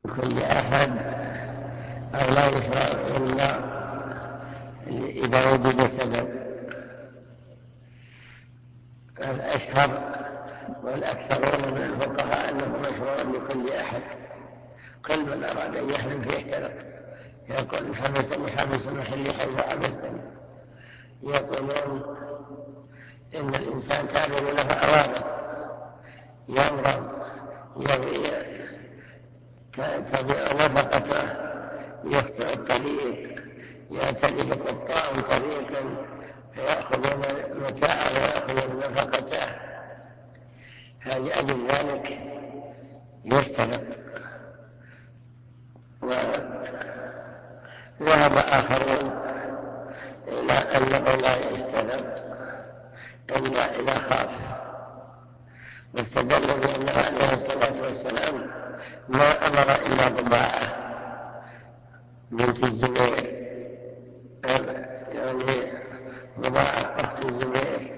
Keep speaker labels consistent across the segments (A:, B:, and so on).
A: كل أحد أو لا يشرع إلا إذا وجد سبب. الأشهر والأكثرون من الفقهاء أنه مشروع لكل أحد، كل من أراد أن يحرم فيحترق. يقول حبسني حبس محلي حيث حبستني. يقولون إن الإنسان تعمل له أوامر، يمرض، تضيع نفقته، يقطع الطريق، يأتي بقطاع طريقا فيأخذون متاعه ويأخذون نفقته، فلأجل ذلك يشترط. وذهب آخرون إلى أنه لا يشترط إلا إذا خاف، واستدلوا بأنه عليه الصلاة والسلام ما أمر إلا ضباعة بنت الزبير، يعني ضباعة أخت الزبير.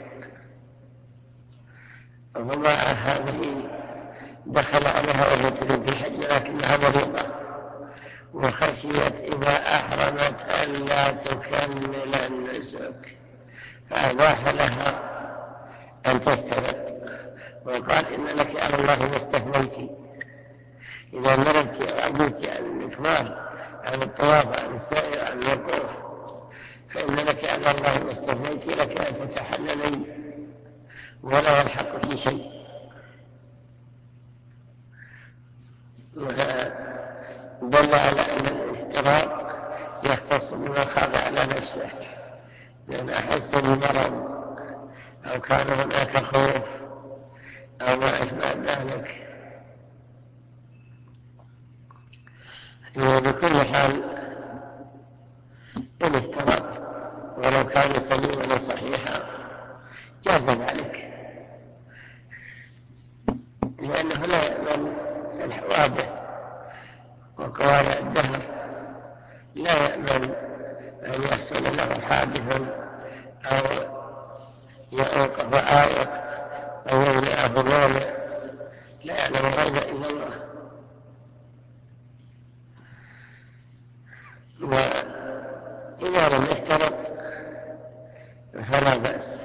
A: ضباعة هذه دخل عليها وهي تريد الحج لكنها مريضة، وخشيت إذا أحرمت ألا تكمل النسك، فأباح لها أن تشترط، وقال إن لك على الله ما استثنيت. إذا مرضت وعجزت عن الإكمال، عن الطواف، عن السائر، عن الوقوف، فإن لك على الله ما استثنيت، لك أن تتحللي ولا يلحقك شيء. دل على أن الاشتراط يختص بما خاف على نفسه، لأن أحس بمرض أو كان هناك خوف أو ما أشبه ذلك. بكل حال إن اشترط ولو كان سليما وصحيحا جاز ذلك، لأنه لا يأمن الحوادث وقوارع الدهر، لا يأمن أن يحصل له حادث أو يعوق فآيق أو يمنعه مانع، لا يعلم هذا إلا الله. وإذا لم يشترط فلا بأس،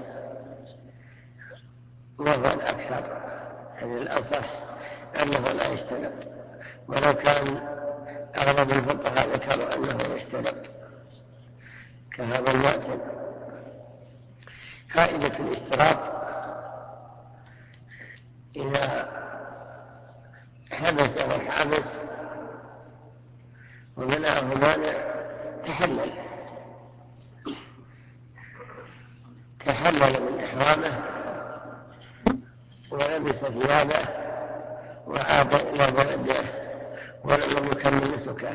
A: وهو الأكثر، يعني الأصح أنه لا يشترط، ولو كان أغلب الفقهاء ذكروا أنه يشترط كهذا المعتد. فائدة الاشتراط: إذا حبسه الحابس ومنعه مانع تحلل من إحرامه ولبس ثيابه وعاد إلى بلده ولم يكمل نسكه.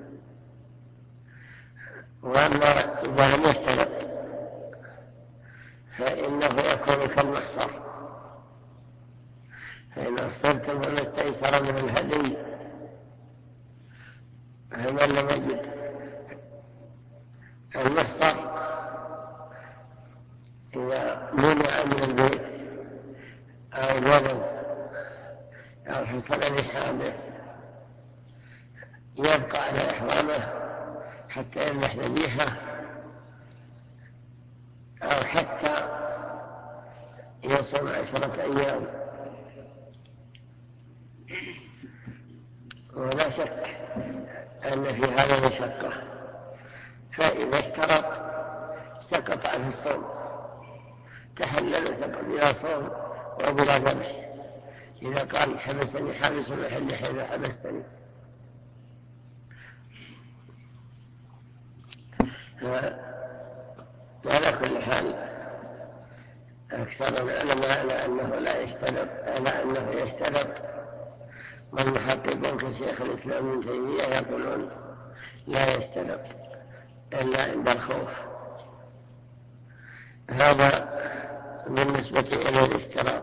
A: وأما إذا لم يشترط فإنه يكون كالمحصر، فإن أحصرتم فما استيسر من الهدي، فمن لم يجد المحصر إذا منع من البيت أو مرض أو حصل بحادث يبقى على إحرامه حتى يمنح ذبيحة أو حتى يصوم 10 أيام. ولا شك أن في هذا مشقة، فإذا اشترط سقط عنه الصوم، تحلل سقط بلا صوم وبلا ذبح. إذا قال حبسني حابس محل حيث حبستني. وعلى كل حال أكثر العلماء على أنه لا يشترط، على أنه يشترط، والمحققون كشيخ الإسلام ابن تيمية يقولون لا يشترط إلا عند الخوف. هذا بالنسبة إلى الاشتراط.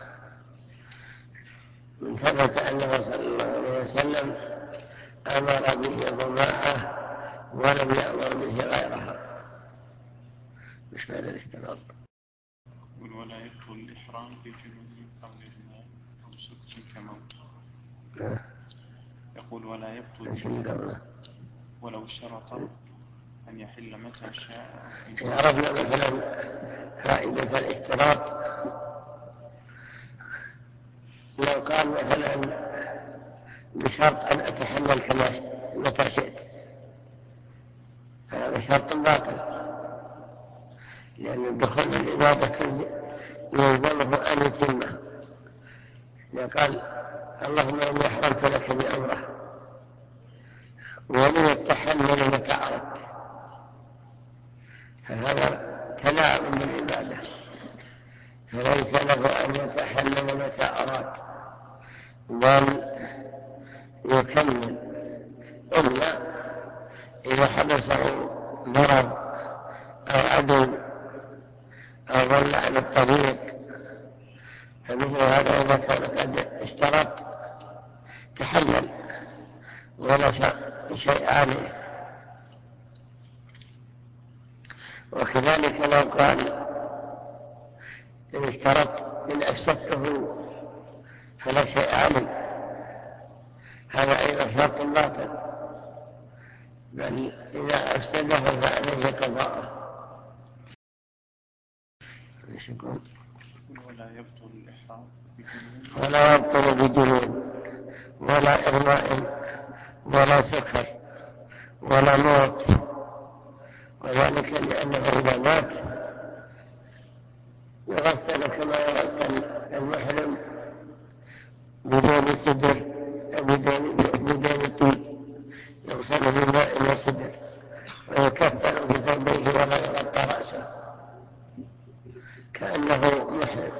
A: ثبت أنه صلى الله عليه وسلم أمر به ضماعة ولم يأمر به غيرها. مش هذا الاشتراط.
B: ولا يدخل الإحرام في جنون قبل الماء أو سكت كموت. يقول ولا يبطل ولو اشترط أن يحل متى شاء.
A: عرفنا مثلا فائدة الاشتراط. لو قال مثلا بشرط أن أتحلل متى شئت، هذا شرط باطل، لأن الدخول العبادة يلزمه أن يتمه. إذا قال اللهم إني أحرمت لك بأمره ولي التحلل متى أردت، فهذا تلاعب بالعبادة، فليس له أن يتحلل متى أراد، بل يكمل، إلا إذا حدثه مرض أو عدو أو ظل على الطريق، فمثل هذا إذا كان قد اشترط تحلل ولا شيء عليه. وكذلك لو قال إن اشترط إن أفسدته فلا شيء عليه، هذا أيضا شرط باطل، بل إذا أفسده فعليه قضاءه. ولا يبطل بجنون ولا إغماء ولا سكر ولا موت، وذلك لأنه إذا مات يغسل كما يغسل المحرم بدون سدر، بدون طيب، يغسل بالماء وسدر ويكفن بثوبيه ولا يغطى رأسه كأنه محرم.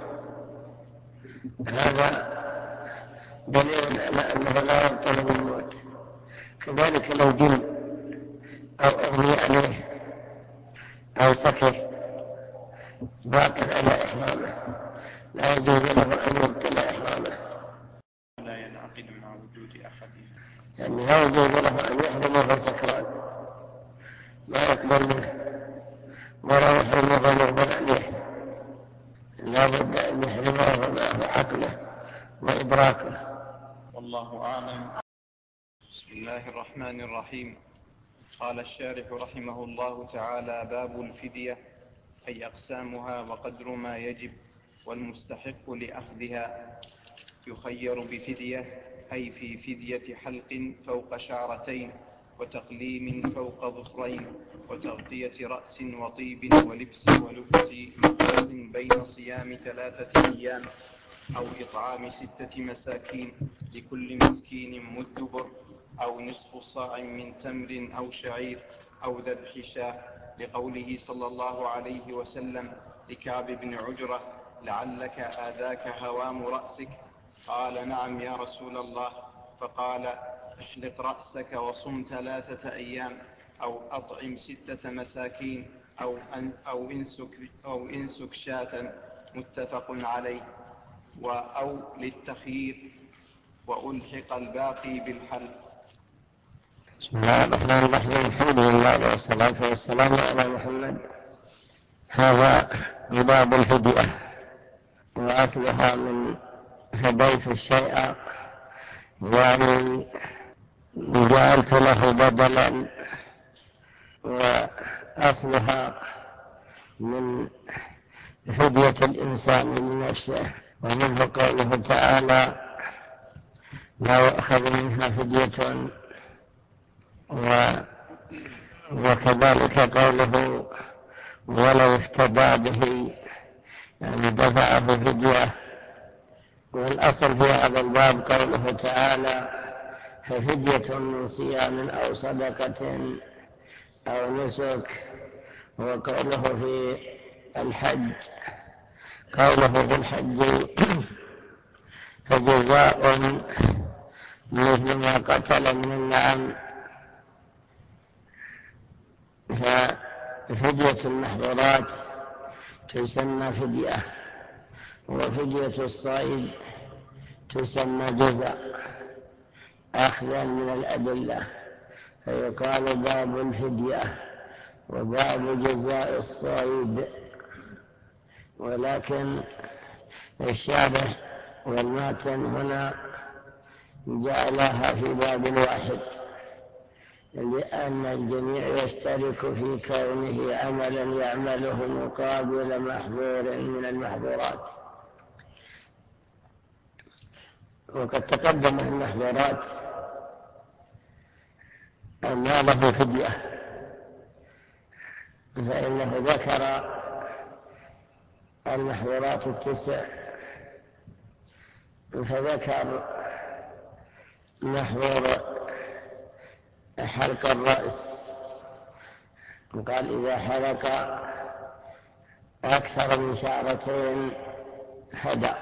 A: هذا دليل على أنه لا يبطل بالموت. كذلك لو جن أو أغمي عليه أو سكر باطل على إحرامه، لا يجوز له أن يبطل إحرامه،
B: لا ينعقد مع وجود أحد،
A: يعني لا يجوز له أن يحرم وهو سكران، لا يقبل منه ولا يحرم وهو مغمى عليه، لا بد أن يحرم وهو معه عقله وإدراكه.
B: والله أعلم. بسم الله الرحمن الرحيم. قال الشارح رحمه الله تعالى: باب الفدية، أي أقسامها وقدر ما يجب والمستحق لأخذها. يخير بفدية، أي في فدية حلق فوق شعرتين، وتقليم فوق ظفرين، وتغطية رأس، وطيب ولبس مخلط بين صيام 3 أيام أو إطعام 6 مساكين، لكل مسكين مد بر، أو نصف صاع من تمر أو شعير، أو ذبح شاة، لقوله صلى الله عليه وسلم لكعب بن عجرة: لعلك آذاك هوام رأسك؟ قال: نعم يا رسول الله. فقال: احلق رأسك وصم 3 أيام، أو أطعم 6 مساكين، أو انسك شاة. متفق عليه. أو للتخيير، وألحق الباقي بالحلق.
A: بسم الله الرحمن الرحيم. الحمد لله والصلاة والسلام على محمد. هذا باب الفدية، وأصلها من هديت الشيء، يعني جعلت له بدلا، وأصلها من فدية الإنسان من نفسه، ومنه قوله تعالى: لا يؤخذ منها فدية، وكذلك قوله: ولو افتدى به، يعني دفعه فدية. والأصل في هذا الباب قوله تعالى: ففدية من صيام أو صدقة أو نسك. وقوله في الحج، قوله في الحج: فجزاء مثل ما قتل من النعم. ففدية المحظورات تسمى فدية، وفدية الصيد تسمى جزاء، أخذا من الأدلة، فيقال باب الفدية وباب جزاء الصيد. ولكن الشارح والماتن هنا جعلها في باب واحد، لأن الجميع يشترك في كونه عملا يعمله مقابل محظور من المحظورات. وقد تقدم المحظورات أن له فدية، فإنه ذكر المحظورات 9، فذكر محظور حلق الرأس، وقال إذا حلق أكثر من شعرتين هدى.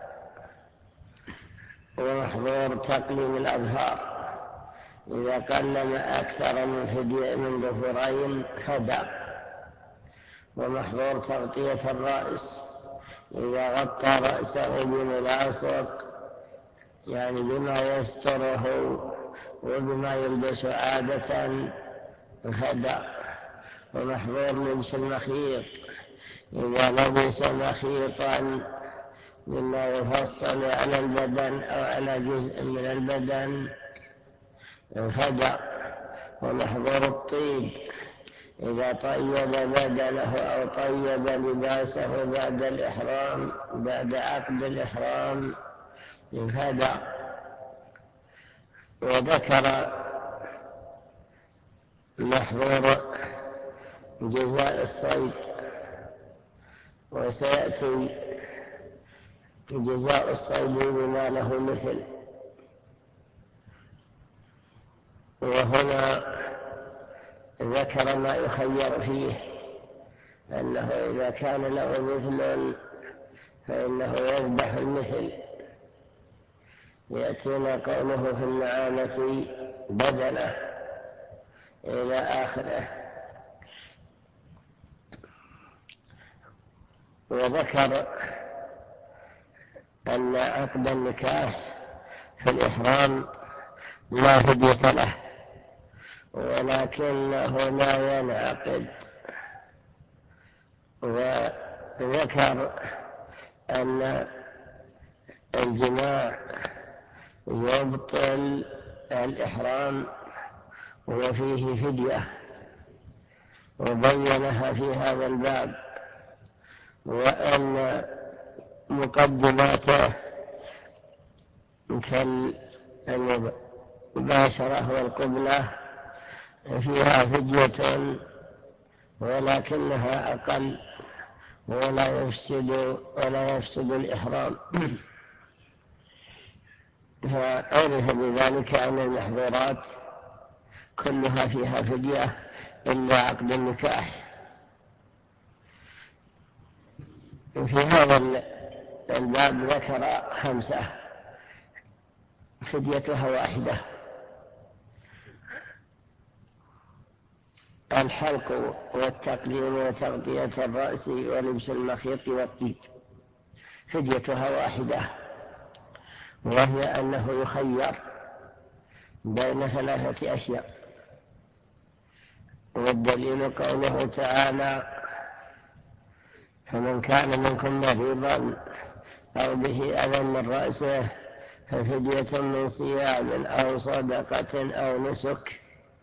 A: ومحظور تقليم الأظهار، إذا قلم أكثر من ظفرين هدى. ومحظور تغطية الرأس، إذا غطى رأسه بملاصق، يعني بما يستره وبما يلبس عادة هدى. ومحظور لبس المخيط، إذا لبس مخيطا مما يفصل على البدن أو على جزء من البدن هدى. ومحظور الطيب، إذا طيب بدنه أو طيب لباسه بعد عقد الإحرام هدى. وذكر محظور جزاء الصيد، وسيأتي جزاء الصيد بما له مثل. وهنا ذكر ما يخير فيه، أنه إذا كان له مثل فإنه يذبح المثل. يأتينا قوله في المعانة بدنه إلى آخره. وذكر أن عقد النكاح في الإحرام لا فدية له، ولكنه لا ينعقد. وذكر أن الجماع يبطل الإحرام وفيه فدية، وبينها في هذا الباب. وأن مقدماته كالمباشرة والقبلة فيها فدية، ولكنها أقل ولا يفسد الإحرام. فعرف بذلك أن المحظورات كلها فيها فدية إلا عقد النكاح. في هذا الباب ذكر 5 فديتها واحدة: الحلق والتقليم وتغطية الرأس ولبس المخيط والطيب، فديتها واحدة، وهي أنه يخير بين 3 أشياء. والدليل قوله تعالى: فمن كان منكم مريضا أو به أذى من رأسه ففدية من صيام أو صدقة أو نسك.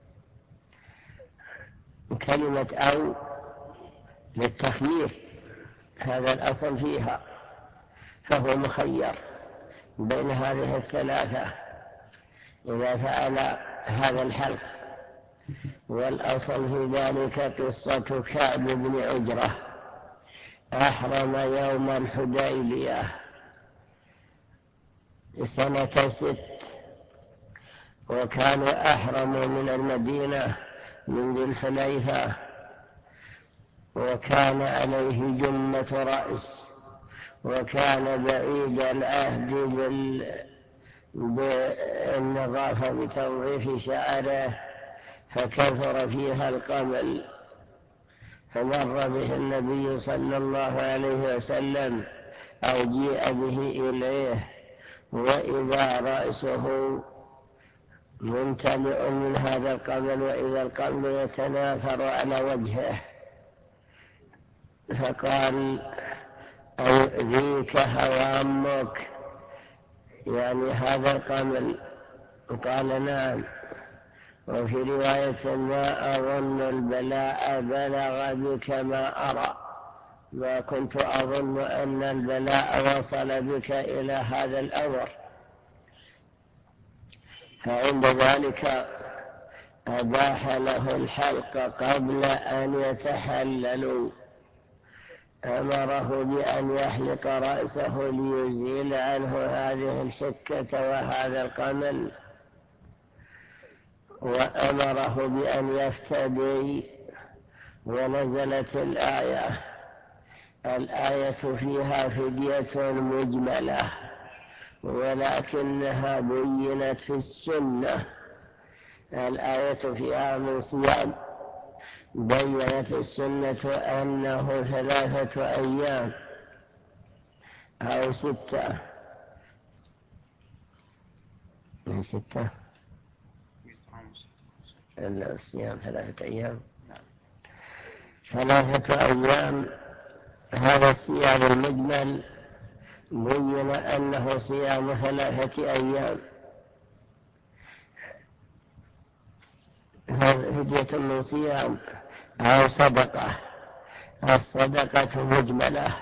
A: كلمة أو للتخيير، هذا الأصل فيها، فهو مخير بين هذه 3 إذا فعل هذا الحلق. والأصل في ذلك قصة كعب بن عجرة، أحرم يوم الحديبية سنة 6، وكانوا أحرموا من المدينة من ذي الحليفة، وكان عليه جمة رأس، وكان بعيد العهد بالنظافة بتنظيف شعره، فكثر فيها القمل. فمر به النبي صلى الله عليه وسلم أو جيء به إليه، وإذا رأسه ممتلئ من هذا القمل، وإذا القمل يتناثر على وجهه. فقال: أيؤذيك هوامك؟ يعني هذا القمل؟ قال نعم. وفي رواية ما أظن البلاء بلغ بك ما أرى، ما كنت أظن أن البلاء وصل بك إلى هذا الأمر. فعند ذلك أباح له الحلق قبل أن يتحللوا، أمره بأن يحلق رأسه ليزيل عنه هذه الشكة وهذا القمل، وأمره بأن يفتدي. ونزلت الآية فيها فدية مجملة، ولكنها بينت في السنة. الآية فيها من صيام، بينت السنة أنه 3 أيام أو 6. من 6 الصيام 3 أيام، 3 أيام. هذا الصيام المجمل بين أنه صيام 3 أيام. فدية من صيام أو صدقة. الصدقة مجملة،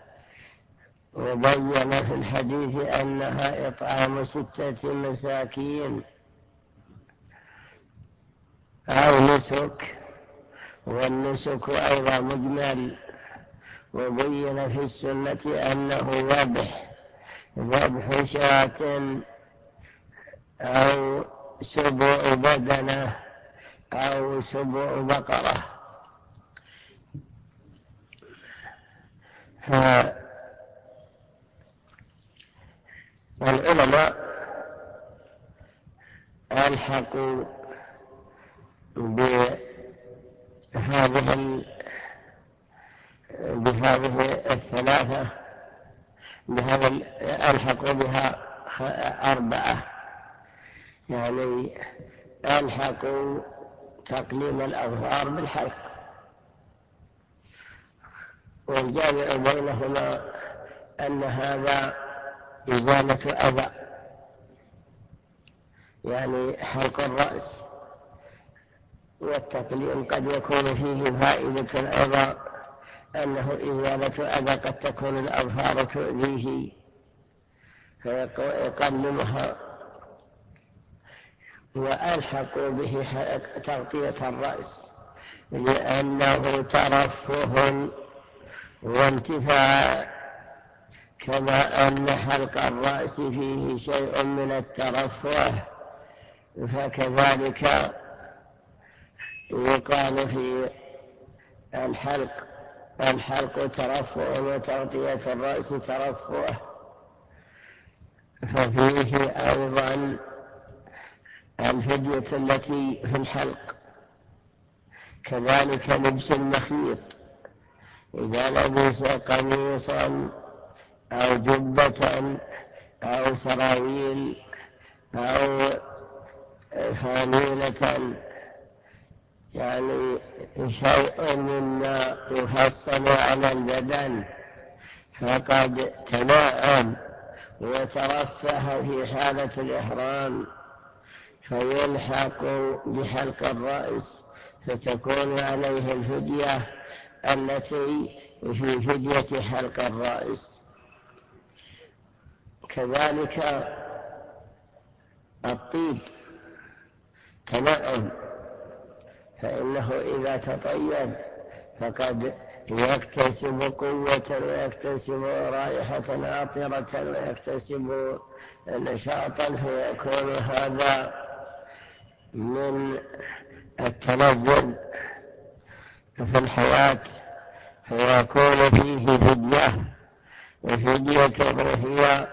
A: وبين في الحديث أنها إطعام 6 مساكين أو نسك، والنسك أيضا مجمل. وبين في السنة أنه ذبح شاة أو سبع بدنة أو سبع بقرة. فالعلماء ألحقوا بهذه 3، ألحقوا بها 4، يعني ألحقوا تقليم الأظفار بالحلق. والجامع بينهما أن هذا إزالة أذى، يعني حلق الرأس، والتقليم قد يكون فيه فائدة أيضا، أنه إزالة أذى، قد تكون الأظفار تؤذيه فيقلمها. وألحقوا به تغطية الرأس، لأنه ترفه وانتفاع، كما أن حلق الرأس فيه شيء من الترفه، فكذلك يقال في الحلق ترفه وتغطية الرأس ترفه. ففيه أيضا الفدية التي في الحلق. كذلك لبس المخيط، إذا لبس قميصا أو جبة أو سراويل أو فانيلة، يعني شيء مما يفصل على البدن، فقد تناعم وترفه في حالة الإحرام، فيلحق بحلق الرأس، فتكون عليه الفدية التي في فدية حلق الرأس. كذلك الطيب تنعم، فإنه إذا تطيب فقد يكتسب قوة ويكتسب رائحة عطرة ويكتسب نشاطا، فيكون هذا من التلذذ في الحياة، فيكون فيه فدية. وفديته هي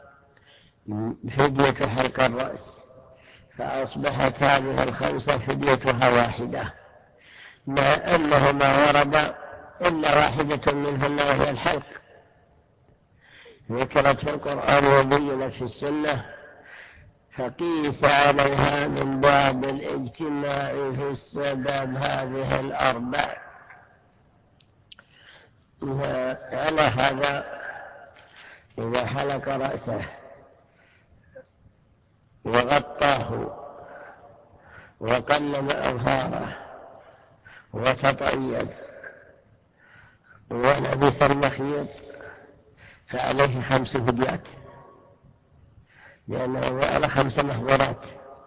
A: فدية حلق الرأس، فأصبحت هذه 5 فديتها واحدة، مع أنه ما ورد إلا واحدة منهن وهي الحلق، ذكرت في القرآن وبينت في السنة، فقيس عليها من باب الاجتماع في السبب هذه 4. على هذا إذا حلق رأسه وغطاه وقلم أظهاره وتطيب ولبس المخيط فعليه 5 فديات، لأنه فعل 5 محظورات.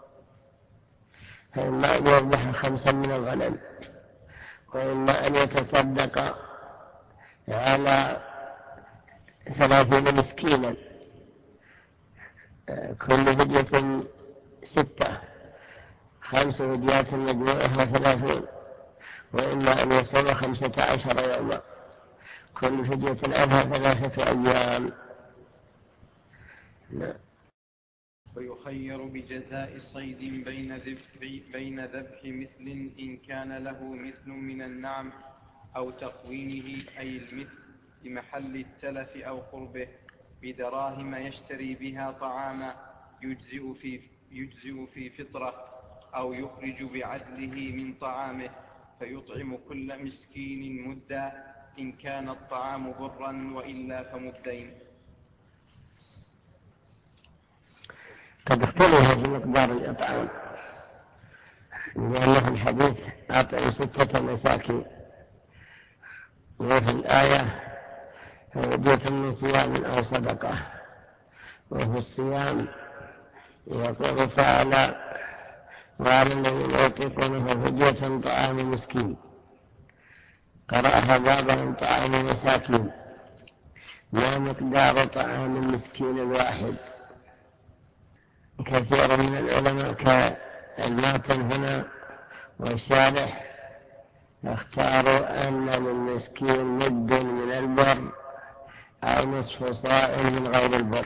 A: فإما أن يذبح 5 من الغنم، وإما أن يتصدق على 30 مسكينا، كل فدية 6، 5 فديات مجموعها 30، وإما أن يصوم 15 يوما، كل فدية عنها 3 أيام.
B: ويخير بجزاء صيد بين ذبح مثل إن كان له مثل من النعم أو تقويمه أي المثل بمحل التلف أو قربه بدراهم يشتري بها طعاما يجزئ في فطرة، أو يخرج بعدله من طعامه فيطعم كل مسكين مدا إن كان الطعام برا، وإلا فمدين.
A: قد اختلف في مقدار الإطعام، لأن في الحديث أطعم 6 مساكين، وفي الآية فدية من صيام أو صدقة. وفي الصيام يقول تعالى: وعلى الذين يطيقونه فدية طعام مسكين، قرأها بعضهم طعام مساكين، ما مقدار طعام المسكين الواحد. كثير من العلماء كالماتن هنا والشارح اختاروا أن للمسكين مد من البر أو نصف صاع من غير البر.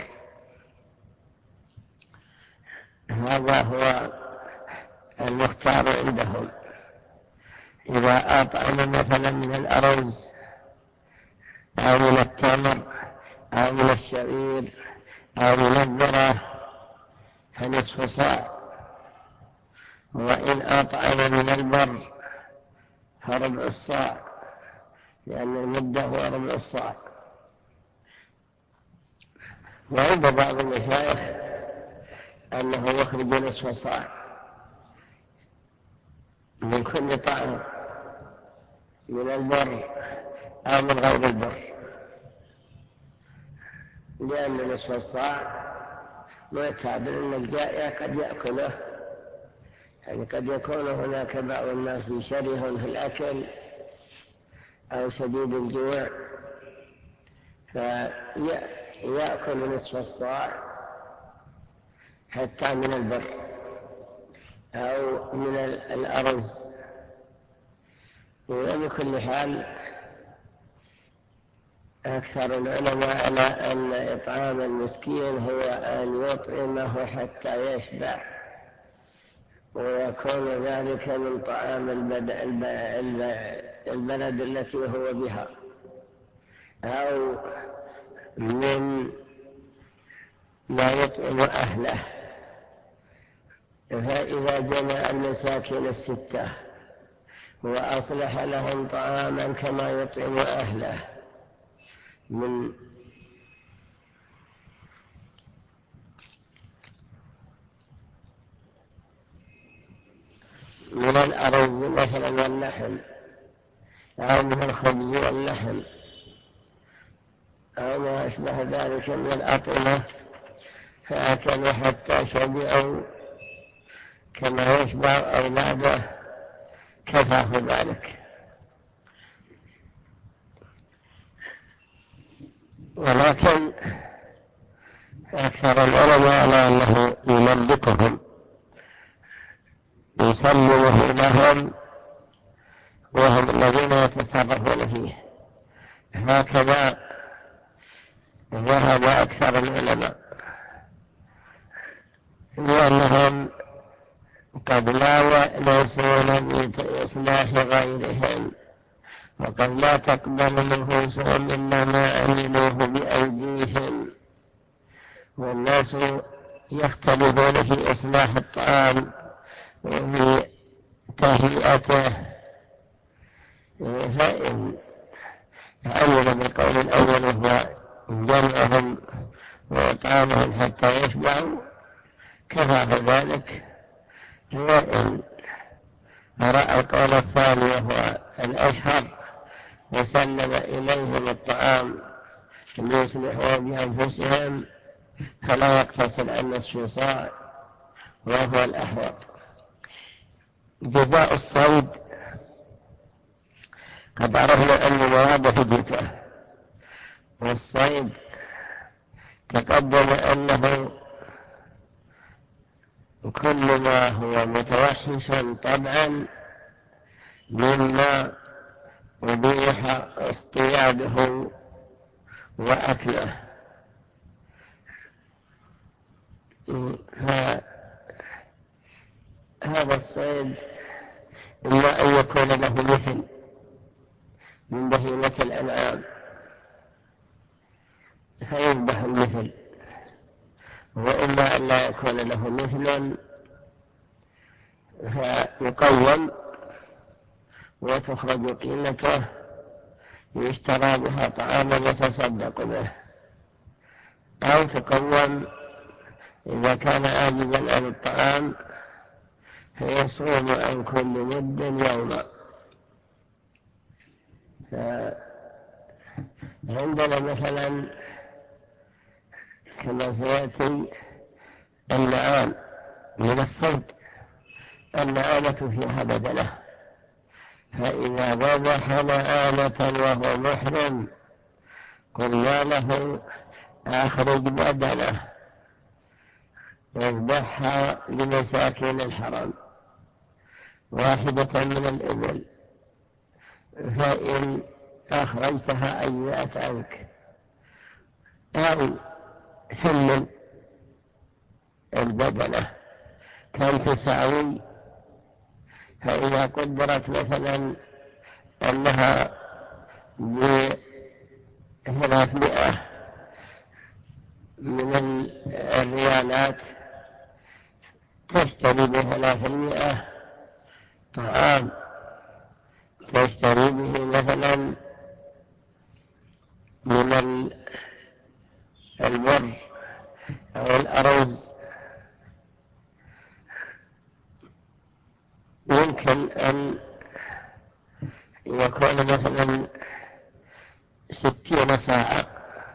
A: هذا هو المختار عندهم. إذا أطعم مثلا من الأرز أو من التمر أو من الشعير أو من الذرة فنصف صاع، وإن أطعم من البر فربع الصاع، لأن المدة هو ربع الصاع. وعند بعض المشايخ أنه يخرج نصف صاع من كل طعام، من البر أو من غير البر، لأن نصف الصاع معتاد أن الجائع قد يأكله، يعني قد يكون هناك بعض الناس شره في الأكل أو شديد الجوع فيأكل نصف الصاع حتى من البر أو من الأرز. وبكل حال أكثر العلماء على أن إطعام المسكين هو أن يطعمه حتى يشبع، ويكون ذلك من طعام البلد التي هو بها، أو من ما يطعم أهله. فإذا جمع المساكين 6 وأصلح لهم طعاما كما يطعم أهله من الأرز مثلا واللحم، أو من الخبز واللحم، أو ما أشبه ذلك من الأطعمة، فأكلوا حتى شبعوا كما يشبع أولاده، كفاه ذلك. ولكن أكثر العلماء على أنه يملكهم، يسلمه لهم وهم الذين يتصرفون فيه. هكذا ذهب أكثر العلماء، لأنهم قد لا يأنسون بإصلاح غيرهم، وقد لا تقبل نفوسهم إلا ما عملوه بأيديهم، والناس يختلفون في إصلاح الطعام وفي تهيئته. فإن عمل بالقول الأول وهو جمعهم وإطعامهم حتى يشبعوا، كفى بذلك. وإن رأى القول الثاني وهو الأشهر وسلم إليهم الطعام ليصلحوا بأنفسهم فلا يقتصر عن نصف صاع وهو الأحوط. جزاء الصيد قد عرفنا أن مراد فديته، والصيد تقدم أنه كل ما هو متوحشا طبعا مما أبيح اصطياده وأكله. هذا الصيد إما أن يكون له مثل من بهيمة الأنعام فيذبح المثل، وإما أن لا يكون له مثلا فيقوم وتخرج قيمته يشترى بها طعاما يتصدق به، أو تقوم إذا كان عاجزا عن الطعام فيصوم عن كل مد يوما. عندنا مثلا كما سيأتي النعام من الصيد، النعامة فيها بدنة، فإذا ذبح نعامة وهو محرم قلنا له أخرج بدنه واذبحها لمساكين الحرم واحدة من الإبل، فإن أخرجتها أجزأت عنك، أو ثمن البدنة كم تساوي. فإذا قدرت مثلا أنها ب300 من الريالات تشتري ب300 طعام، تشتري به مثلا من البر أو الأرز، يمكن أن يكون مثلا 60 صاعا،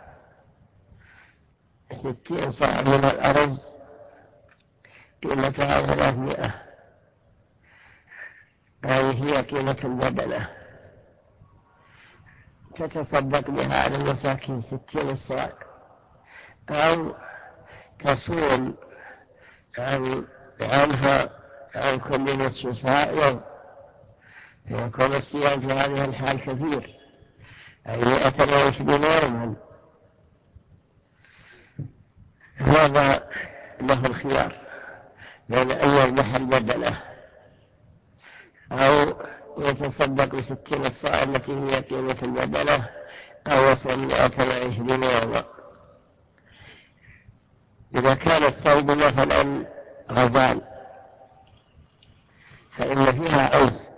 A: 60 صاع من الأرز قيمتها 300، هذه هي قيمة البدنة، تتصدق بها على المساكين 60 صاع، أو تصوم عنها عن كل نصف صاع يوم، فيكون الصيام في هذه الحال كثير، أي 120 يوما. هذا له الخيار بين أن يذبح البدنة أو يتصدق 60 صاع التي هي قيمة البدنة، أو يصوم 120 يوما. إذا كان الصيد مثلا غزال فإن فيها عوز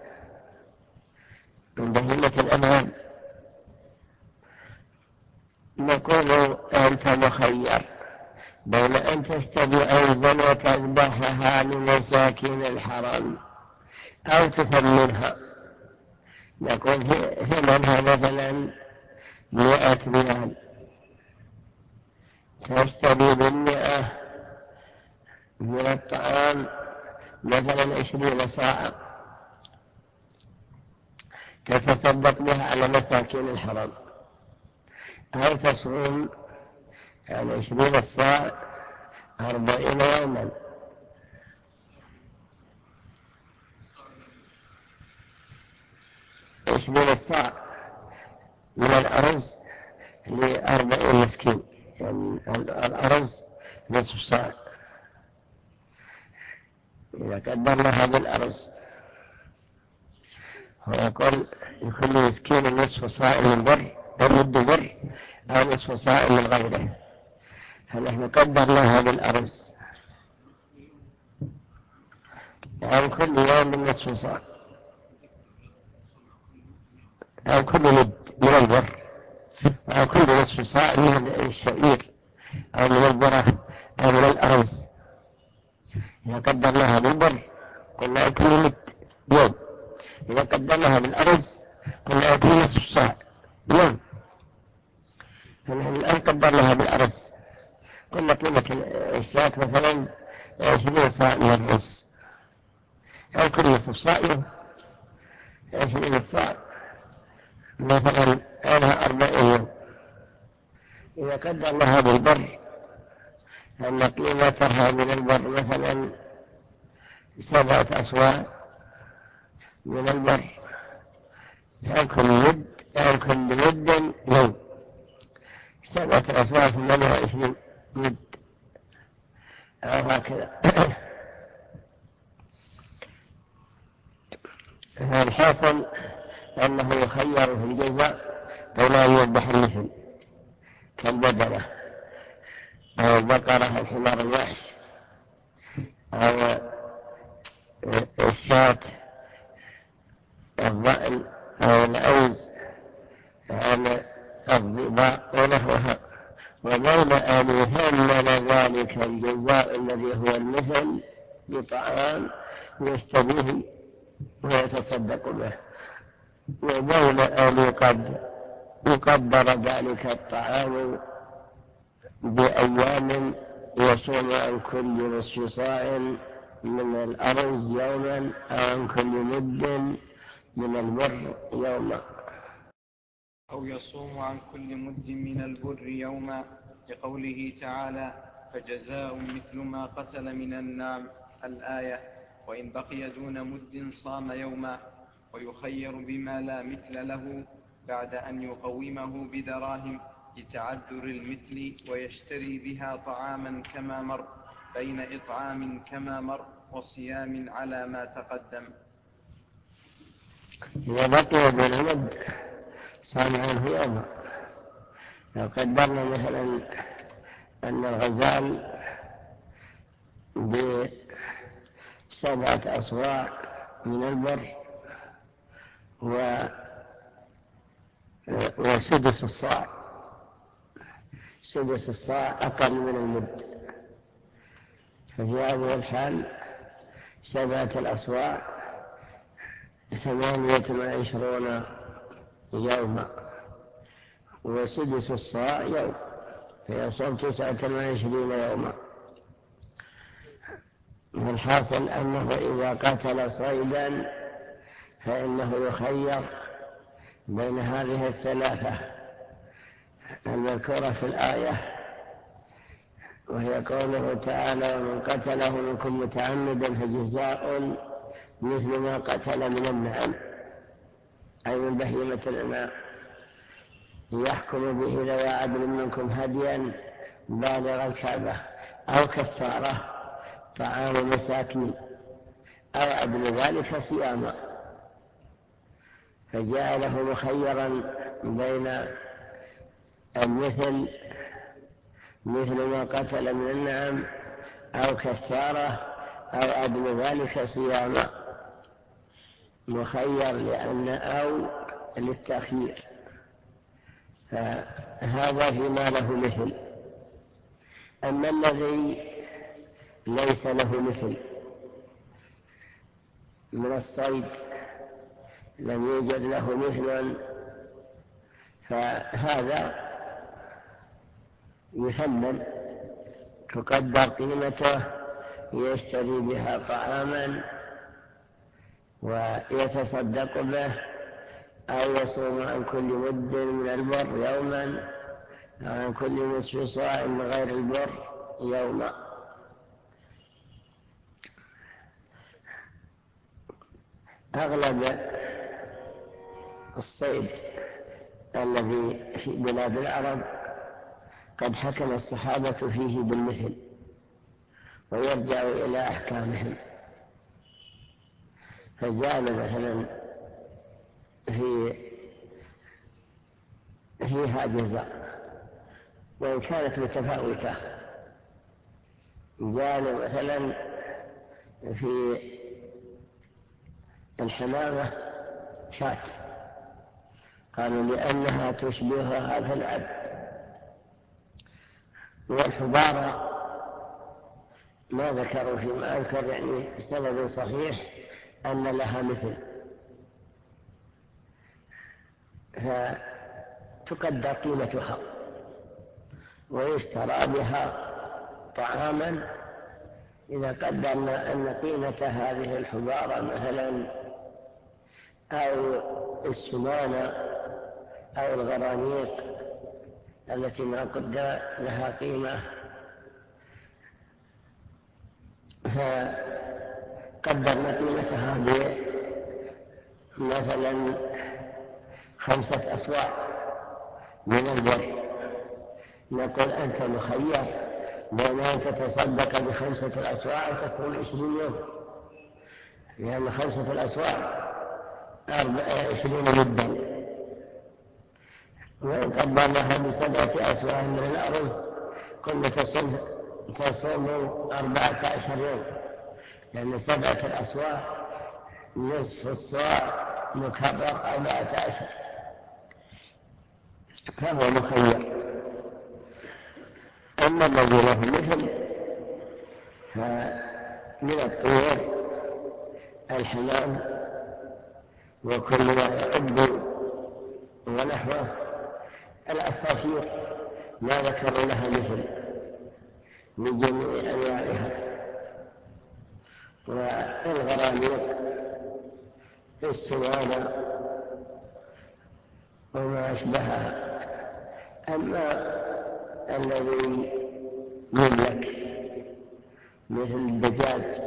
A: من بهيمة الأنعام، نقول أنت مخير بين أن تشتري عوزا وتذبحها لمساكين الحرم أو تثمنها. نقول ثمنها مثلا 100 ريال، تشتري ب100 من الطعام مثلا 20 صاعا تتصدق بها على مساكين الحرم، أو تصوم عن 20 صاع 40 يوما. 20 صاع من الأرز ل40 مسكين، يعني الأرز نصف صاع، إذا قدرناها بالأرز ويقول لكل مسكين نصف صاع من بر مد بر أو نصف صاع من غيره، فنحن قدرناها بالأرز يعني كل يوم نصف صاع، أو كل مد من البر، أو كل نصف صاع من الشعير، أو من الذرة، أو من الأرز. إذا قدرناها بالبر قلنا يكون مد يوم، إذا قدرناها بالأرز قلنا يكون نصف صاع يوم. فنحن الآن قدرناها بالأرز، قلنا قيمة الشاة مثلا 20 صاع من الرز، أو كل نصف صاع يوم 20 صاع مثلا أنا 40 يوم. إذا قدرناها بالبر أن قيمتها من البر مثلا 7 أصواع من البر، أو كل مد يوم 7 أصواع 28 مد أو هكذا. فالحاصل أنه يخير في الجزاء بين أن يذبح المثل كالبدنة أو البقرة الحمار الوحش أو الشاة الضأن أو الأوز على الضباء ونحوها، وبين أن يهمل ذلك الجزاء الذي هو المثل بطعام يشتريه ويتصدق به، وبين أن يقدر ذلك الطعام بأيام يصوم عن كل نصف صاع من الأرز يوما أو عن كل مد من البر يوما،
B: أو يصوم عن كل مد من البر يوما، لقوله تعالى فجزاء مثل ما قتل من النعم الآية، وإن بقي دون مد صام يوما. ويخير بما لا مثل له بعد أن يقومه بدراهم لتعذر المثل، ويشتري بها طعاما كما مر، بين إطعام كما مر وصيام على ما تقدم.
A: إذا بقي دون مد صام عنه يوما. لو قدرنا مثلا أن الغزال ب7 أصواع من البر وسدس الصاع أقل من المد، ففي هذه الحال 7 الأصواع 28 يوما، وسدس الصاع يوم، فيصوم 29 يوما. والحاصل أنه إذا قتل صيدا فإنه يخير بين هذه الثلاثة المذكورة في الآية، وهي قوله تعالى ومن قتله منكم متعمدا فجزاء مثل ما قتل من النعم، أي من بهيمة الأنعام، يحكم به ذوي عدل منكم هديا بالغ الكعبة، أو كفارة طعام مساكين، أو عدل ذلك صياما. فجعله مخيرا بين المثل مثل ما قتل من النعم، أو كفارة، أو عدل ذلك صياما. مخير لأن أو للتأخير، فهذا فيما له مثل. أما الذي ليس له مثل من الصيد لم يوجد له مثل، فهذا يثمن، تقدر قيمته، يشتري بها طعاما ويتصدق به، أو يصوم عن كل مد من البر يوما، أو عن كل نصف صاع من غير البر يوما. أغلب الصيد الذي في بلاد العرب قد حكم الصحابة فيه بالمثل، ويرجع إلى أحكامهم. فجعل مثلا فيها جزاء وإن كانت متفاوتة. جعل مثلا في الحمامة شاة، قالوا لأنها تشبهها في العبد، والحبارة ما ذكروا فيما أذكر يعني سبب صحيح أن لها مثل، فتقدر قيمتها ويشترى بها طعاما. إذا قدرنا أن قيمة هذه الحجارة مثلا أو السمانة أو الغرانيق التي ما قدر لها قيمة، فقدرنا قيمتها مثلا 5 أصواع من البر، نقول أنت مخير بين أن تتصدق ب5 أصواع أو تصوم 20 يوم، لأن 5 أصواع 20 مدا، وإن قدرناها ب7 أصواع من الأرز كنا تصوم 14 يوم، لأن 7 أصواع نصف الصاع مكرر 14، فهو مخير. أما الذي له مثل فمن الطيور الحمام وكل ما يعد ونحوه، العصافير ما ذكروا لها مثل بجميع أنواعها، والغرانيق السوانة وما أشبهها. أما الذي يملك مثل الدجاج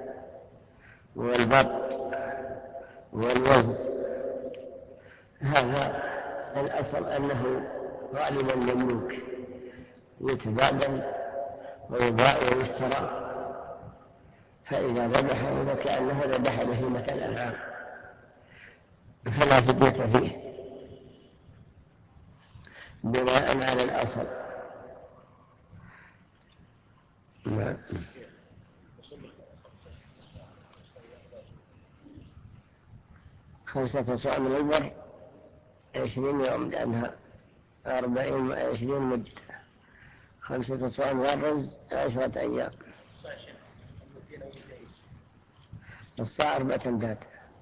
A: والبط والوز، هذا الأصل أنه غالبا مملوك، يتبادل ويباع ويشترى، فإذا ذبحه فكأنه ذبح بهيمة الأنعام، فلا فدية فيه بناء على الأصل. نعم. 5 أصواع من البر 20 يوم، لأنها 20 مد. 5 أصواع من الرز 10 أيام. الصاع 4 أمداد.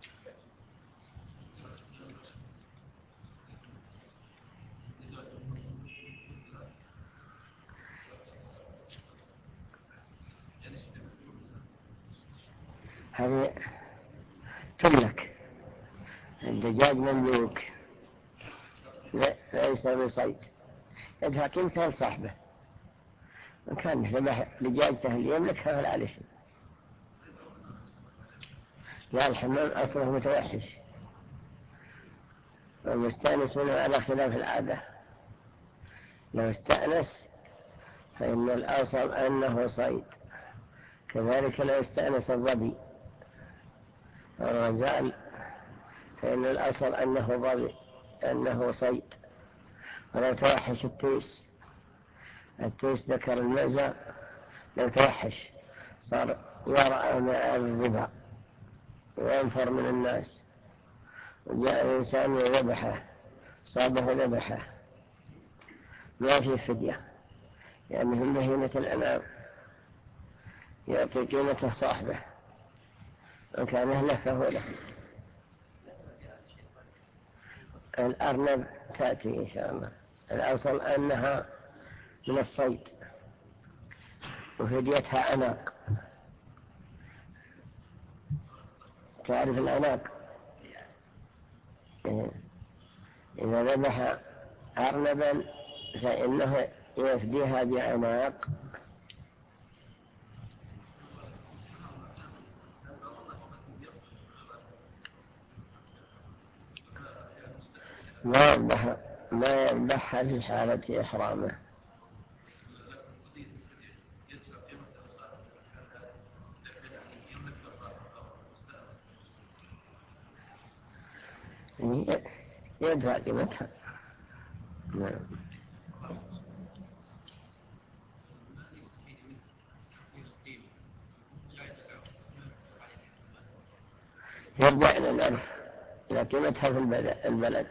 A: هذه تملك، الدجاج مملوك ليس بصيد، يدفع كم صاحبه، وكان ذبح دجاج سهل يملكها فلا عليه شيء. لا، الحمام أصله متوحش والمستأنس منه على خلاف العادة، لو استأنس فإن الأصل أنه صيد، كذلك لو استأنس الظبي والغزال فإن الأصل أنه ظبي أنه صيد. ولو توحش التيس ذكر المزى، لو توحش صار يرعى مع الظبا وينفر من الناس، وجاء الإنسان وذبحه صابه ذبحه، ما في فدية، لأنه من بهيمة الأنعام يعطي قيمة صاحبه، وكان أهله فهو له. الأرنب تأتي إن شاء الله، الأصل أنها من الصيد وفديتها عناق. تعرف العناق؟ إذا ذبح أرنبا فإنه يفديها بعناق. ما يذبحها في حالة إحرامه. يدفع قيمتها. نعم. يرجع إلى العرف، إلى قيمتها في البلد.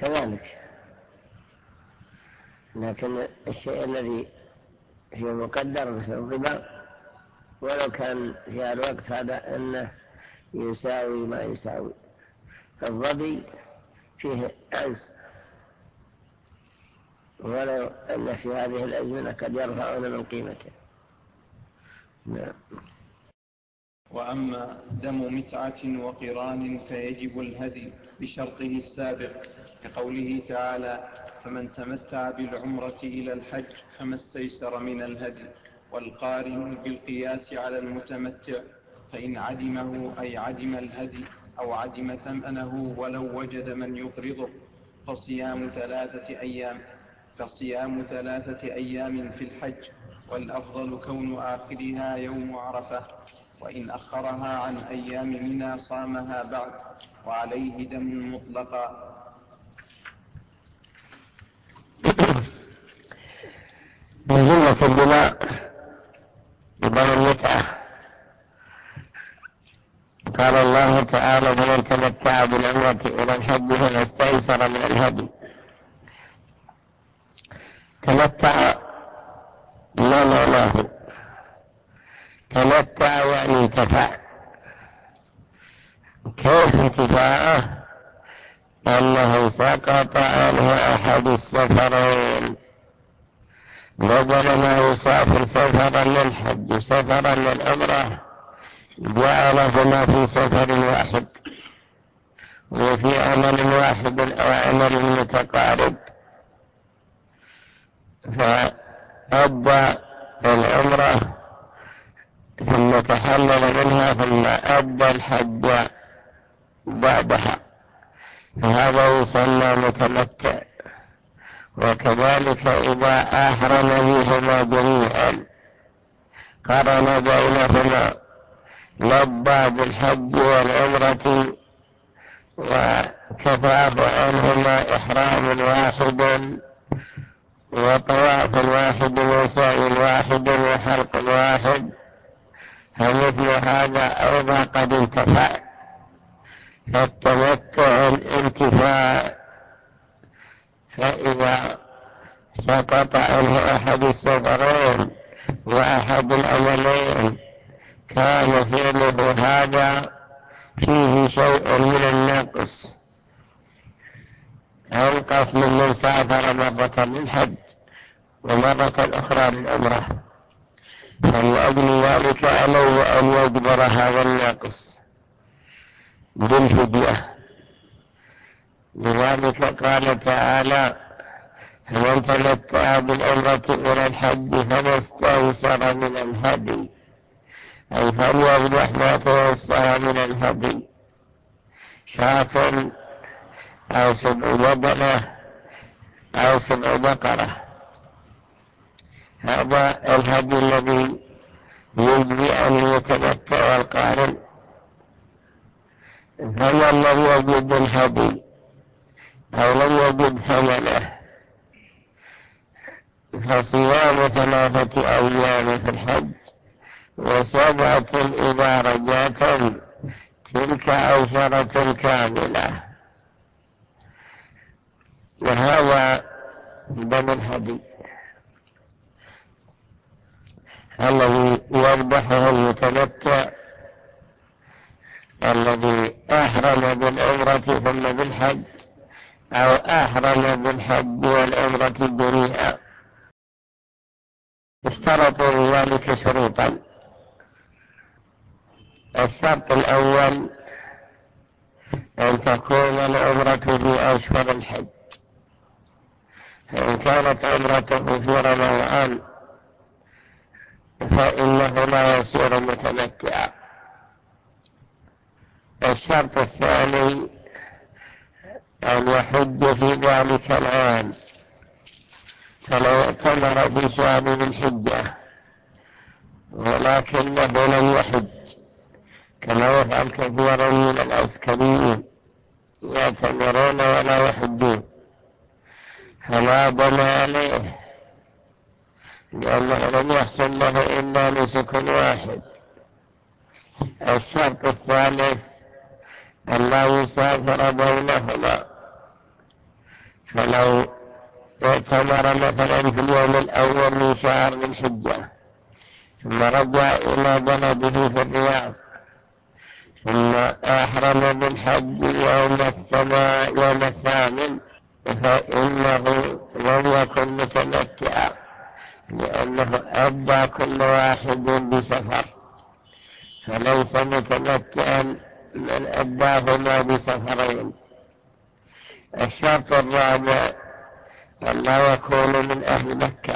A: كذلك، لكن الشيء الذي هي مقدر في الربا ولو كان في الوقت هذا أنه يساوي ما يساوي. الظبي فيه أنس ولو أن في هذه الأزمنة قد يرفعون من قيمته. نعم.
B: وأما دم متعة وقران فيجب الهدي بشرطه السابق، لقوله تعالى: فمن تمتع بالعمرة إلى الحج فما استيسر من الهدي. والقارن بالقياس على المتمتع، فإن عدمه أي عدم الهدي أو عدم ثمنه ولو وجد من يقرضه فصيام 3 أيام في الحج، والأفضل كون آخرها يوم عرفة، وإن أخرها عن أيام منى صامها بعد، وعليه دم مطلقا.
A: من جملة الدماء دم المتعة، قال الله تعالى: فمن تمتع بالعمرة إلى الحج فما استيسر من الهدي. تمتع ما معناه؟ تمتع يعني انتفع. كيف انتفاعه؟ أنه سقط عنه أحد السفرين، بدل ما يسافر سفرا للحج سفرا للعمرة جعلهما في سفر واحد وفي عمل واحد أو عمل متقارب، فأدى العمرة ثم تحلل منها ثم أدى الحج بعدها، فهذا يسمى متمتع. وكذلك إذا أحرم بهما جميعا قرن بينهما لبى بالحج والعمرة وكفاه عنهما إحرام واحد وطواف واحد وسعي واحد وحلق واحد، فمثل هذا أيضا قد انتفع. فالتمتع الانتفاع، فإذا سقط عنه أحد السفرين وأحد العملين كان فعله هذا فيه شيء من النقص، أنقص من سافر مرة للحج ومرة أخرى للعمرة، فلأجل ذلك عليه أن يجبر هذا النقص بالفدية. لذلك قال تعالى: فمن تمتع بالعمرة إلى الحج فما استيسر من الهدي، أي فليذبح ما تيسر من الهدي، شاة أو 7 بدنة أو 7 بقرة. هذا الهدي الذي يجري أن يتمتع والقارن. فمن لم يجد الهدي أو لم يجد ثمنه فصيام 3 أيام في الحج و7 إذا رجعتم، تلك 10 كاملة. وهذا دم الهدي الذي يذبحه المتمتع الذي أحرم بالعمرة ثم بالحج أو أحرم بالحج والعمرة جميعا. اشترطوا لذلك شروطا. الشرط الأول أن تكون العمرة في أشهر الحج، فإن كانت عمرته في رمضان فإنه لا يصير متمتعا. الشرط الثاني أن يحج في ذلك العام، فلو اعتمر في شهر ذي الحجة ولكنه لم يحج، كما يفعل كثير من العسكريين يعتمرون ولا يحجون، فلا دم عليه، لأنه لم يحصل له إلا نسك واحد. الشرط الثالث أن لا يسافر بينهما، فلو اعتمر مثلا في اليوم الأول من شهر ذي الحجة ثم رجع إلى بلده في الرياض ثم أحرم بالحج يوم الثامن فإنه لم يكن متمتعا، لأنه أدى كل واحد بسفر، فليس متمتعا من أداهما بسفرين. الشرط الرابع أن لا يكون من أهل مكة،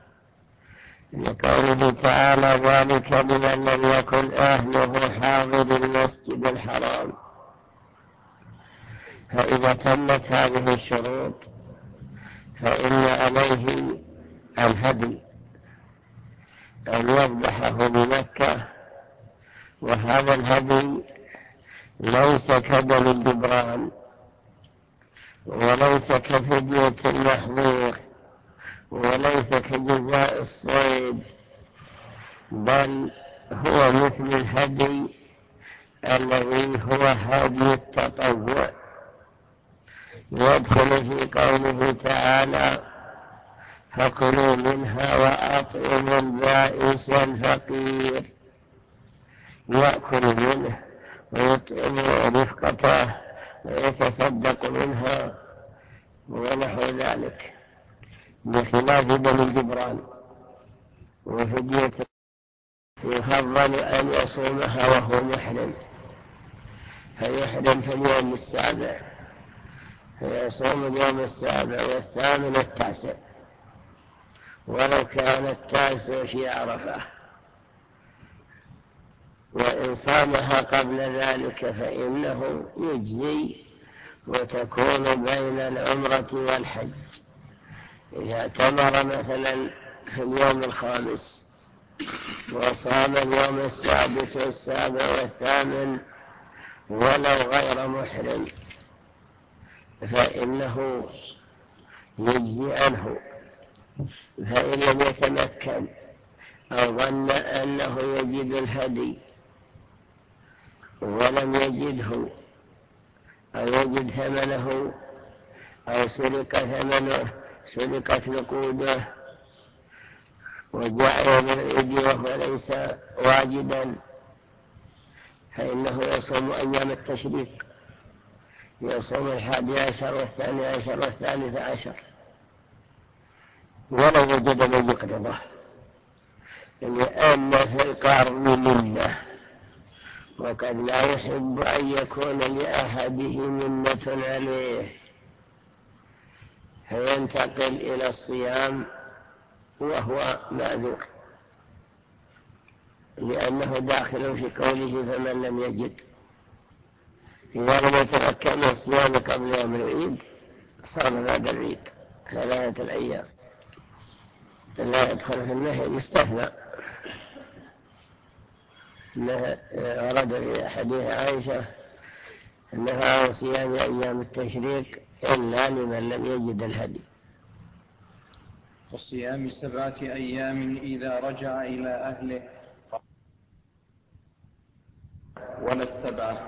A: لقوله تعالى ذلك لمن لم يكن أهله حاضر المسجد الحرام. فإذا تمت هذه الشروط فإن عليه الهدي أن يذبحه بمكة، وهذا الهدي ليس كدم الجبران وليس كفدية المحظور وليس كجزاء الصيد، بل هو مثل الهدي الذي هو هدي التطوع، يدخل في قوله تعالى فكلوا منها وأطعموا البائس الفقير، يأكل منه ويطعم رفقته ويتصدق منها ونحو ذلك، بخلاف دم الجبران وفدية. يفضل أن يصومها وهو محرم، فيحرم في اليوم السابع، فيصوم اليوم السابع والثامن والتاسع، ولو كان التاسع في عرفة. وإن صامها قبل ذلك فإنه يجزي، وتكون بين العمرة والحج. إذا اعتمر مثلا في اليوم الخامس وصام اليوم السادس والسابع والثامن ولو غير محرم فإنه يجزي عنه. فإن لم يتمكن أو ظن أنه يجد الهدي ولم يجده أو يجد ثمنه أو سرق ثمنه، سرقت نقوده وجاء يوم العيد وهو ليس واجبا، فإنه يصوم أيام التشريق، يصوم 11 و12 و13 ولو وجد من يقرضه، لأن في القرض منه، وقد لا يحب أن يكون لأحده منة عليه فينتقل إلى الصيام وهو معذور، لأنه داخل في قوله فمن لم يجد. إذا لم يتمكن الصيام قبل يوم العيد صام بعد العيد 3 أيام، لا يدخل في النهي مستثنى. ورد في حديث عائشة أنها عن صيام أيام التشريق إلا لمن لم يجد الهدي.
B: وصيام 7 أيام إذا رجع إلى أهله ولا 7.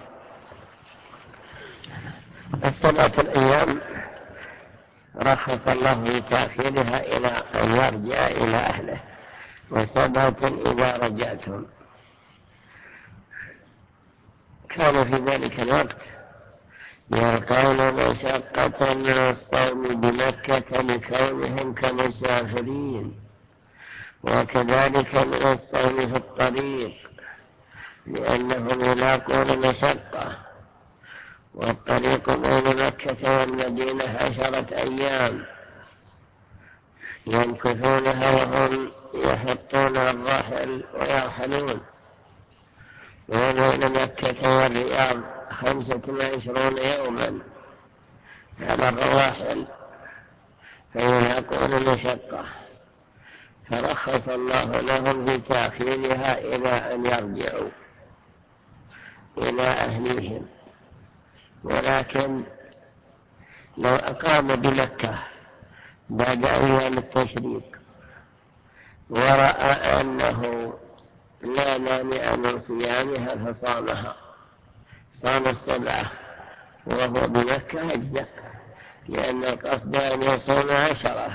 A: 7 الأيام رخص الله في تأخيرها إلى أن يرجع إلى أهله، و7 إذا رجعتم. كان في ذلك الوقت يلقون مشقة من الصوم بمكة لكونهم كمسافرين، وكذلك من الصوم في الطريق لأنهم يلاقون مشقة، والطريق بين مكة والمدينة 10 أيام يمكثونها وهم يحطون الرحل ويرحلون، وبين مكة والرياض 25 يوما على الرواحل، فيلاقون مشقة، فرخص الله لهم في تأخيرها إلى أن يرجعوا إلى أهليهم. ولكن لو أقام بمكة بعد أيام التشريق ورأى أنه لا مانع من صيامها فصامها، صام 7 وهو بمكة أجزاء، لأن قصد أن يصوم 10.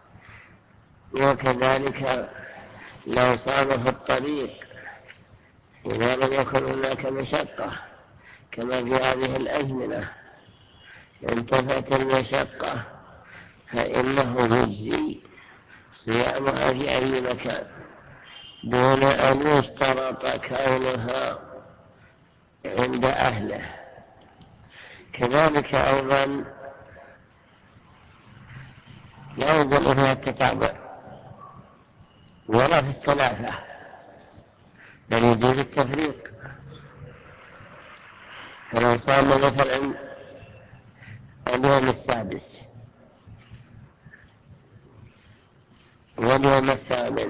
A: وكذلك لو صام في الطريق إذا لم يكن هناك مشقة كما في هذه الأزمنة انتفت المشقة فإنه يجزي صيامها في أي مكان دون أن يشترط كونها عند أهله. كذلك أيضا لا يلزم فيها التتابع ولا في الثلاثة، بل يجوز التفريق. فلو صام مثلا اليوم 6 واليوم 8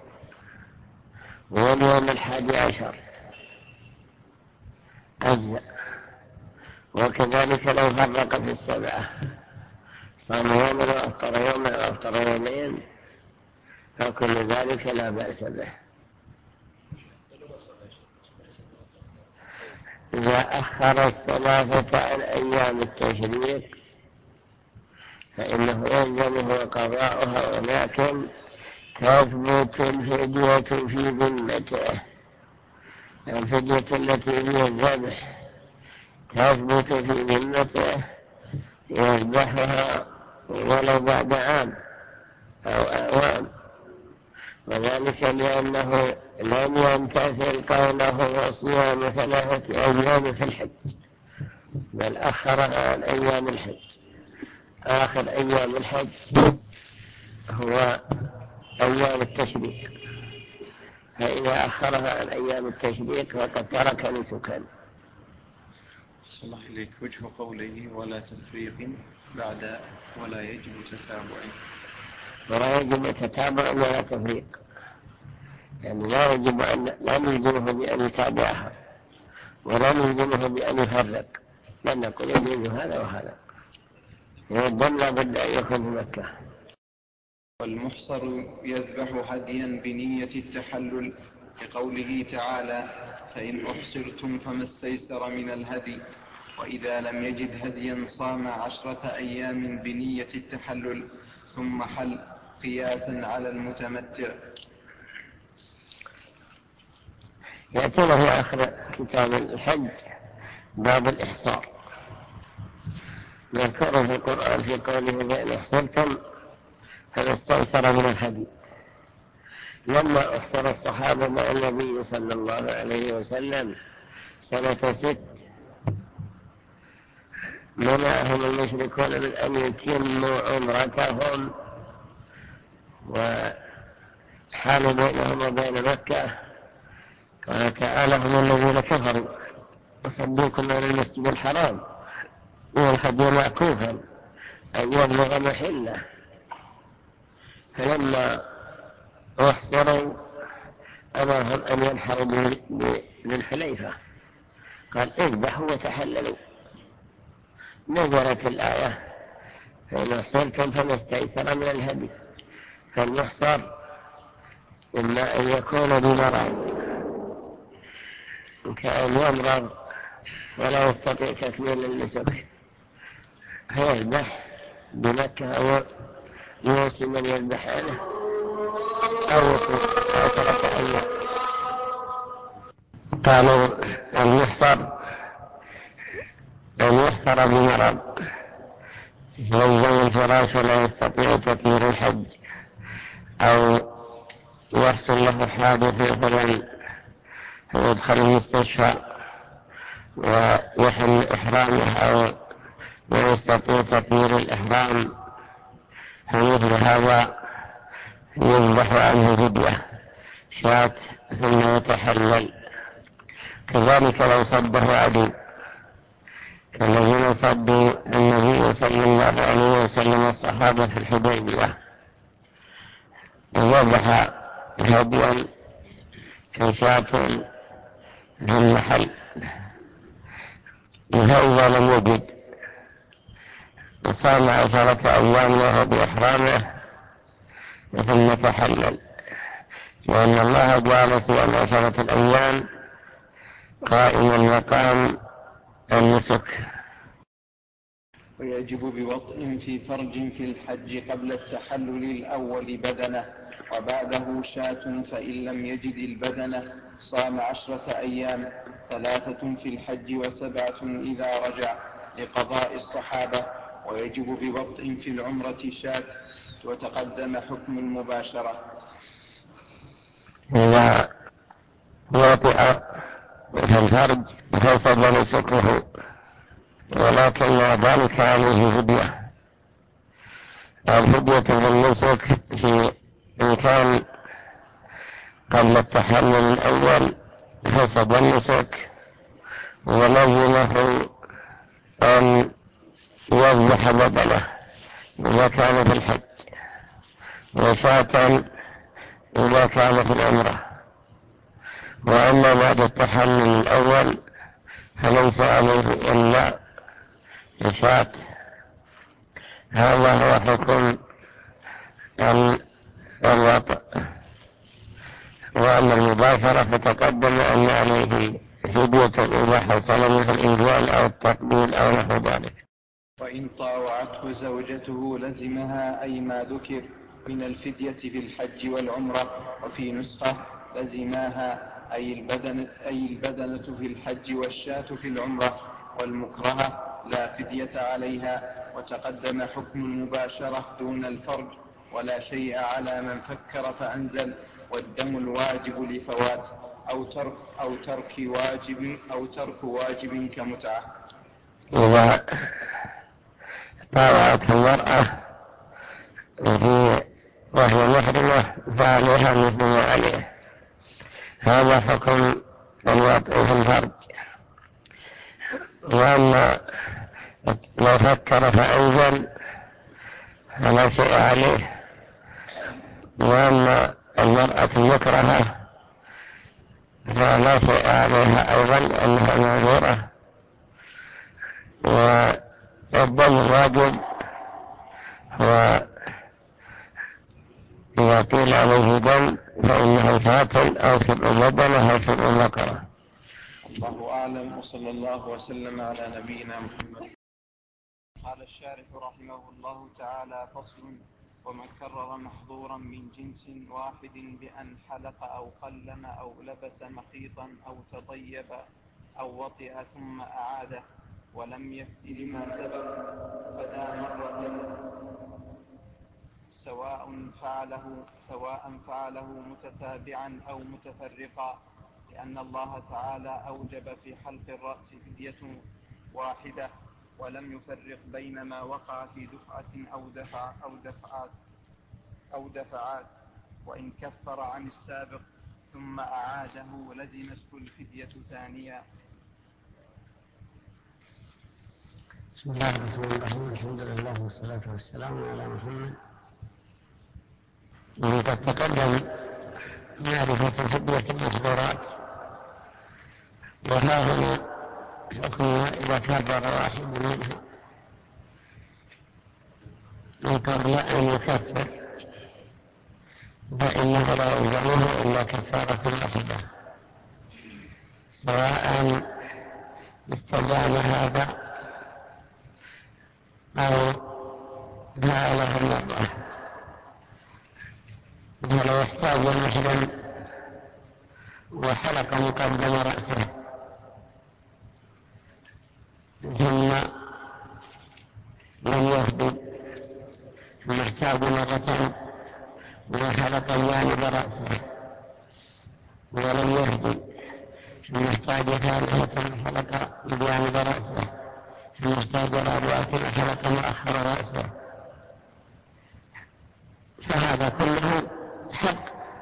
A: واليوم 11 أجزاء. وكذلك لو فرق في 7 صام يوما وأفطر يوما وأفطر يومين فكل ذلك لا بأس به. إذا أخر 3 عن أيام التشريق فإنه يلزمه قضاؤها، ولكن تثبت الفدية في ذمته. الفدية التي هي الذبح تثبت في ذمته يذبحها ولو بعد عام أو أعوام، وذلك لأنه لم يمتثل قوله وصيام 3 أيام في الحج، بل أخرها عن أيام الحج. آخر أيام الحج هو أيام التشريق، فإذا أخرها عن أيام التشريق فقد ترك نسكا.
B: صلى الله إليك. وجه قوله ولا تفريق بعد ولا يجب تتابع.
A: ولا يجب تتابع ولا تفريق، يعني لا يجب أن لا نلزمه بأن يتابعها ولا نلزمه بأن يفرق، بل نقول يجوز هذا وهذا. والدم لا بد أن يكون في مكة.
B: والمحصر يذبح هديا بنية التحلل لقوله تعالى فإن أحصرتم فما استيسر من الهدي، وإذا لم يجد هديا صام 10 أيام بنية التحلل ثم حل قياسا على المتمتع.
A: يأتينا في آخر كتاب الحج باب الإحصار، يذكر في القرآن في قوله فإن أحصرتم فما استيسر من الهدي. لما أحصر الصحابة مع النبي صلى الله عليه وسلم سنة 6 منعهم المشركون من أن يتموا عمرتهم، وحالوا بينهم وبين مكة. قال تعالى هم الذين كفروا وصدوكم عن المسجد الحرام والهدي معكوفا أن يبلغ محله. فلما أحصروا أمرهم أن ينحروا بالحليفة، قال اذبحوا وتحللوا. نزلت الآية فإن أحصرتم فما استيسر من الهدي. فالمحصر إما أن يكون بمرض كأن يمرض ولا يستطيع تكميل النسك فيذبح بمكة أو يوصي من يذبح عنه أو يصوم 3 أيام. قالوا المحصر بمرض يلزم الفراش ولا يستطيع تكميل الحج، أو يحصل له حادث مثلا فيدخل المستشفى ويحل إحرامه أو لا يستطيع تكميل الإحرام، فمثل هذا يذبح عنه فدية شاة ثم يتحلل. كذلك لو صده عدو كالذين صدوا النبي صلى الله عليه وسلم الصحابة في الحديبية وذبح هديا كشاة في المحل، فإذا لم يجد وصام 10 أيام وهو بإحرامه ثم تحلل، لأن الله جعل صيام 10 أيام قائما مقام النسك.
B: ويجب بوطء في فرج في الحج قبل التحلل الأول بدنة، وبعده شاة، فإن لم يجد البدنة صام 10 أيام، 3 في الحج و7 إذا رجع لقضاء الصحابة. ويجب بوطء في العمرة شاة، وتقدم حكم المباشرة.
A: إذا وطئ في الفرج فسد نسكه، ولكن ذلك عليه فدية. الفدية بالنسك إن كان قبل التحلل الأول فسد النسك، ولزمه أن يذبح بدنه إذا كان في الحج، وشاة إذا كان في العمرة. وأما بعد التحلل الأول فليس عليه إلا شاة. هذا هو حكم الوطء. وأما المباشرة فتقدم أن عليه فدية إذا حصل مثل الإنزال أو التقبيل أو نحو ذلك.
B: وإن طاوعته زوجته لزمها أي ما ذكر من الفدية في الحج والعمرة. وفي نسخة لزماها أي البدنة في الحج والشاة في العمرة، والمكرهة لا فدية عليها. وتقدم حكم المباشرة دون الفرج، ولا شيء على من فكر فأنزل، والدم الواجب لفوات أو ترك واجب كمتعة.
A: إذا طاوعت المرأة وهي محرمة فعليها مثل ما عليه. هذا حكم الوطء في الفرج. وأما لو فكر فأنزل فلا شيء عليه. وأما المرأة المكرهة فلا شيء عليها أيضا، أنها معذورة. والدم الواجب هو إذا قيل عليه دم فإنه شاة أو شبع بدنة أو شبع بقرة.
B: الله أعلم، وصلى الله وسلم على نبينا محمد. قال الشارح رحمه الله تعالى: فصل: ومن كرر محظورا من جنس واحد بأن حلق أو قلم أو لبس مخيطا أو تطيب أو وطئ ثم أعاده ولم يفد لما سبق فدا مرة، سواء فعله متتابعا أو متفرقا، لأن الله تعالى أوجب في حلق الرأس فدية واحدة، ولم يفرق بين ما وقع في دفعة أو دفعات. وإن كفر عن السابق ثم أعاده لزمته الفدية ثانيا.
A: بسم الله الرحمن الرحيم. الحمد لله والصلاة والسلام على محمد. وقد تقدم معرفة فدية المحظورات، وها هنا حكمها إذا كرر واحد منها من قبل أن يكفر فإنه لا يلزمه إلا كفارة واحدة، سواء استدام هذا أو فعله مرة. فلو احتاج المحرم وحلق مقدم رأسه ثم لم يفد، ثم احتاج مرة وحلق جانب رأسه ولم يهدي، ثم احتاج ثالثة حلق بجانب رأسه، ثم احتاج رابعة حلق مؤخر رأسه، فهذا كله حق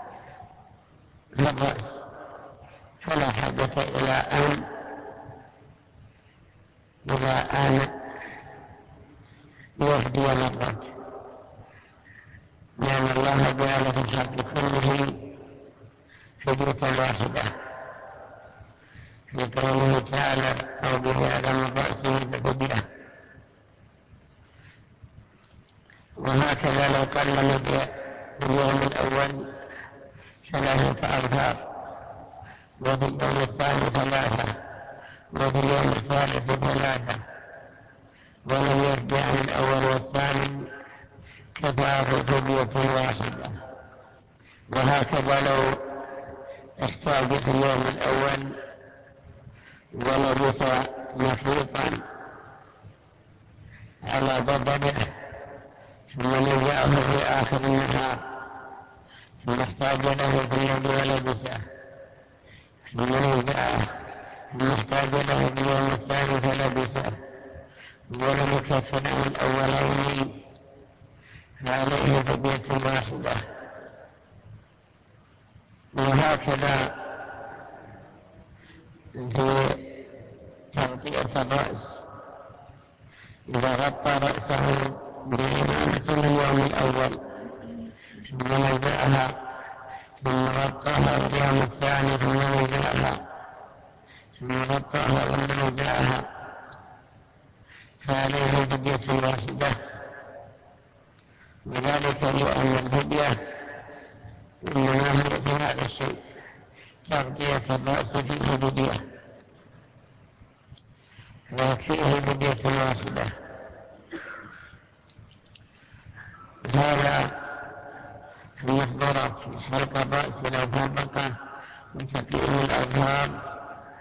A: للرأس، فلا حاجة إلى أن يهدي مرة، لأن الله جعل في الحق كله فدية واحدة في قوله تعالى: أو بهذا من رأسه ففدية. وهكذا لو قلم في اليوم الأول 3 أظفار، وفي اليوم الثاني 3، وفي اليوم الثالث 3، ولم يفدي عن الأول والثاني كفاه فدية واحدة. وهكذا لو احتاج في اليوم الأول ولبس نحيطا على بدنه ثم نزعه في آخر النهار ثم احتاج له في الذي ولبسه ثم نزعه ثم احتاج له في اليوم الثاني فلبسه ولم يكفر عن الأولين فعليه فدية واحدة. وهكذا في تغطية الرأس، إذا غطى رأسه بعمامة اليوم الأول ثم نزعها ثم غطاها اليوم الثاني ثم نزعها ثم غطاها ثم نزعها فعليه فدية واحدة. وذلك لأن الفدية إنما هي في هذا الشيء، تغطية الرأس فيه فدية وفيه فدية واحدة. هذا في محظورات حلق الرأس لو فرقه وتقييم الأظهار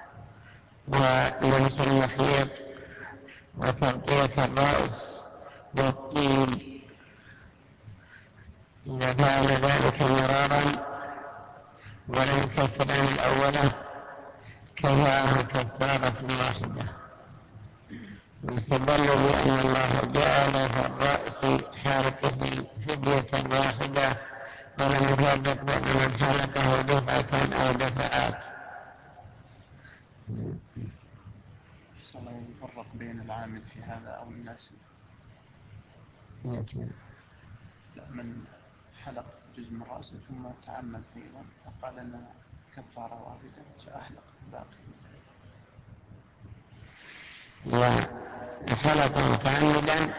A: ولمس المخيط وتغطية الرأس والطين. إذا فعل ذلك مرارا ولم يكفر عن الأولى كفاه كفارة واحدة. واستدلوا بأن الله جعل في الرأس حلقه فدية واحدة ولم يفرق بين من حلقه دفعة أو دفعات.
B: يفرق بين العامل في هذا أو الناس؟ لا، من حلق جزء من رأسه ثم تعمد أيضا فقال أن كفارة واحدة سأحلق الباقي.
A: وحلق متعمدا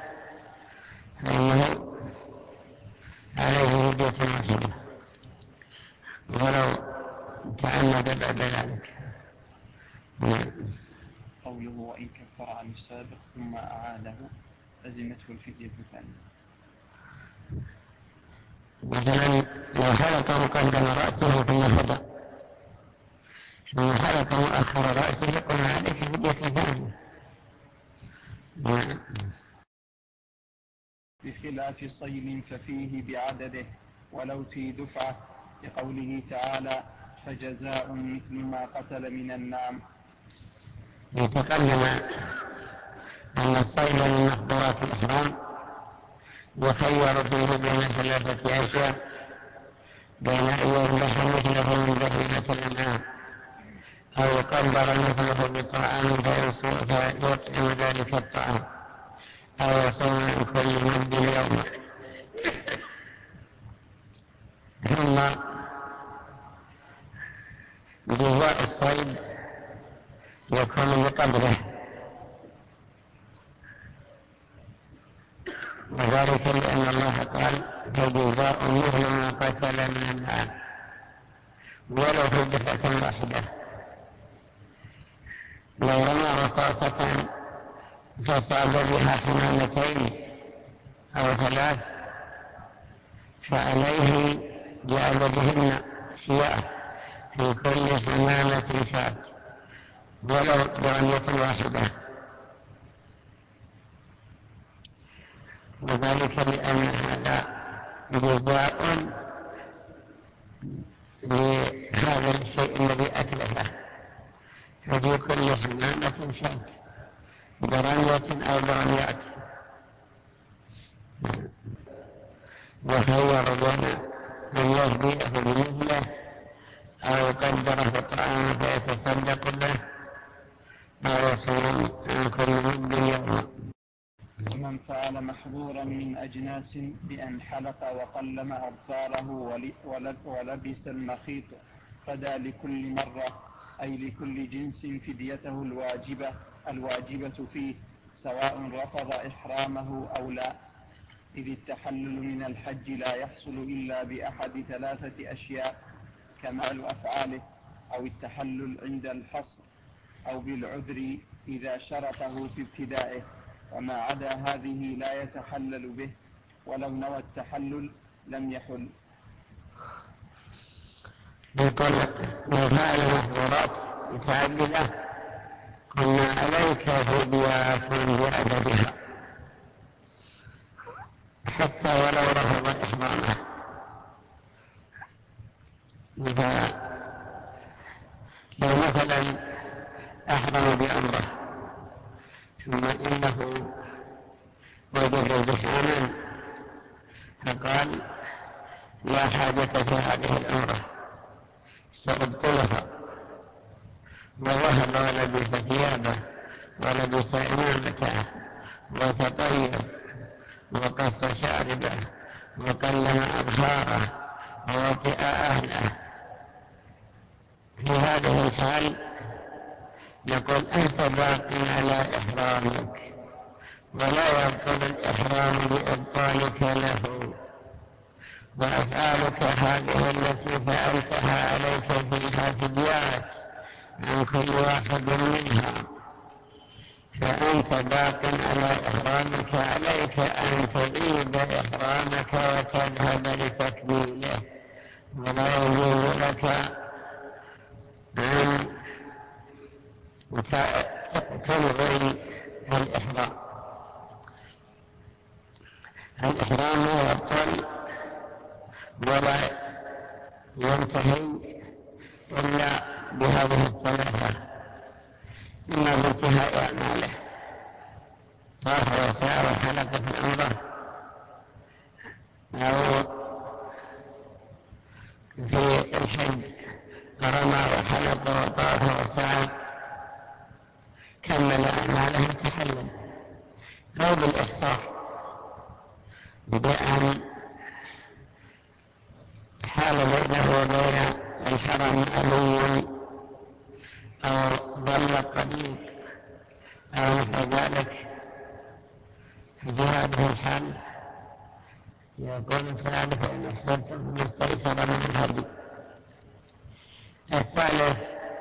A: فإنه عليه فدية واحدة ولو تعمد بعد ذلك.
B: قوله وإن كفر عن السابق ثم أعاده لزمته الفدية الثانية.
A: مثلا لو حلق مقدم رأسه ثم هدى ثم حلق مؤخر رأسه قلنا عليك فدية ثانية.
B: بخلاف صيد ففيه بعدده ولو في دفعة، لقوله تعالى فجزاء مثل ما قتل من النعم.
A: يتقدم أن الصيد من محظورات الإحرام يخير فيه بين ثلاثة أشياء، بين أن يذبح مثله من بهيمة الأنعام أو يقدر مثله بطعام فيطعم ذلك الطعام أو يصوم عن كل مد يوما. ثم جزاء الصيد يكون بقدره، وذلك لأن الله قال فجزاء مثل ما قتل من النعام ولو في دفعة واحدة. لو رمى رصاصة فصاد بها حمامتين أو ثلاث فعليه بعددهن شياء في كل حمامة شاة ولو برمية واحدة. وذلك لأن هذا جزاء لهذا الشيء الذي أتلفه، ففي كل حمامة شاة برمية أو برميات. وخير بين أن يهديه بمثله أو يقدر في الطعام فيتصدق به أو يصوم عن كل مد يوما.
B: ومن فعل محظورا من أجناس بأن حلق وقلم أظفاره ولبس المخيط فدى لكل مرة، أي لكل جنس فديته الواجبة فيه، سواء رفض إحرامه أو لا، إذ التحلل من الحج لا يحصل إلا بأحد ثلاثة أشياء كمال أفعاله، أو التحلل عند الحصر، أو بالعذر إذا شرطه في ابتدائه، وما عدا هذه لا يتحلل به، ولو نوى التحلل لم يحل.
A: يقول لو فعل محظورات متعددة قلنا عليك فديات بعددها حتى ولو رفض إحرامه. لو مثلا أحرم بعمره ثم إنه وجد زحاما فقال لا حاجة في هذه العمرة سأبطلها، وذهب ولبس ثيابه ولبس إمامته وتطيب وقص شاربه وكلم أبهاره ووطئ أهله، في هذه الحال نقول أنت باق على إحرامك ولا يبطل الإحرام بإبطالك له، وأفعالك هذه التي فعلتها عليك فيها فديات عن كل واحد منها، فأنت باق على إحرامك، عليك أن تعيد إحرامك وتذهب لتكميله، ولا يجوز لك أن تلغي الإحرام. الإحرام لا يبطل ولا ينتهي إلا بهذه الثلاثة: إما بانتهاء أعماله طاف وسعى وحلق في العمرة، أو في الحج رمى وحلق وطاف وسعى كمل أعماله تحلل، أو بالإحصار بأن حال بينه وبين الحرم أمين أو ظل الطريق أو نحو ذلك، في هذه الحال يقول تعالى فإن أحسنتم ما استيسر من الهدي. الثالث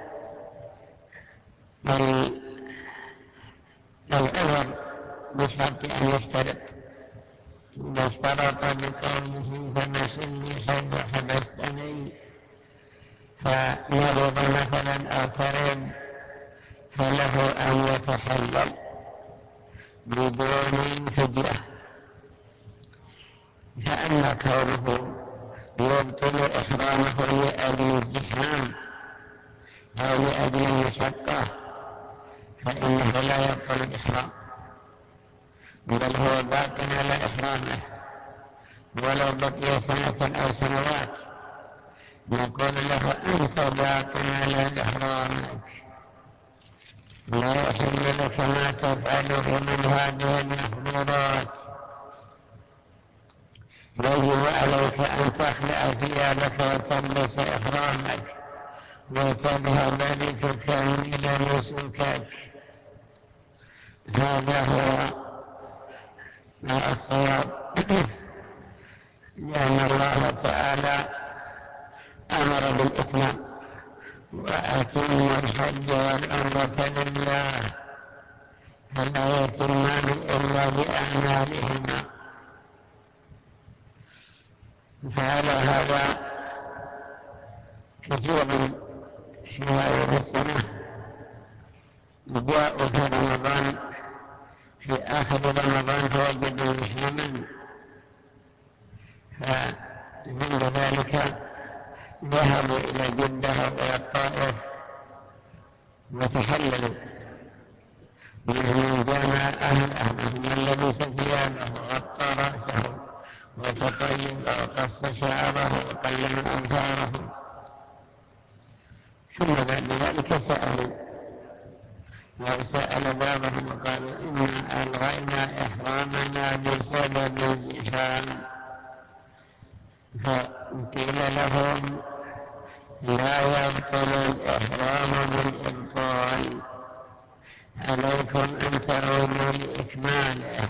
A: العذر بشرط أن يشترط، إذا اشترط بقوله فمحلي حيث حبستني، فمرض مثلا أو ترد فله أن يتحلل بدون فدية. فأما كونه يبطل إحرامه لأجل الزحام أو لأجل المشقة فإنه لا يبطل الإحرام، بل هو باق على إحرامه ولو بقي سنة أو سنوات، نقول له أنت باق على إحرامك، لا يحل لك ما تفعله من هذه المحظورات، يجب عليك أن تخلع ثيابك وتلبس إحرامك وتذهب لتكمل نسكك. هذا هو الصواب، لأن الله تعالى أمر بالإتمام: وأتموا الحج والعمرة لله، فلا يتمان إلا بأعمالهما. فعلى هذا كثير في هذه السنة جاءوا في رمضان في آخر رمضان فوجدوا محرما، فعند ذلك ذهبوا إلى جدة وإلى الطائف وتحللوا، منهم جامع أهله، من لبس ثيابه وغطى رأسه وتطيب وقص شعره وقلم أظفاره، ثم بعد ذلك سألوا، وسأل بعضهم وقالوا إنا ألغينا إحرامنا بسبب الزحام، فقيل لهم لا يبطل الإحرام بالإبطال، عليكم أن تعودوا لإكماله،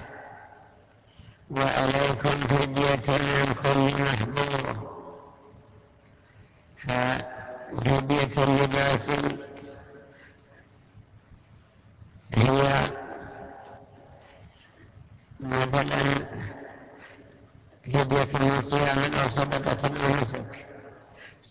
A: وعليكم فدية عن كل محظور. ففدية اللباس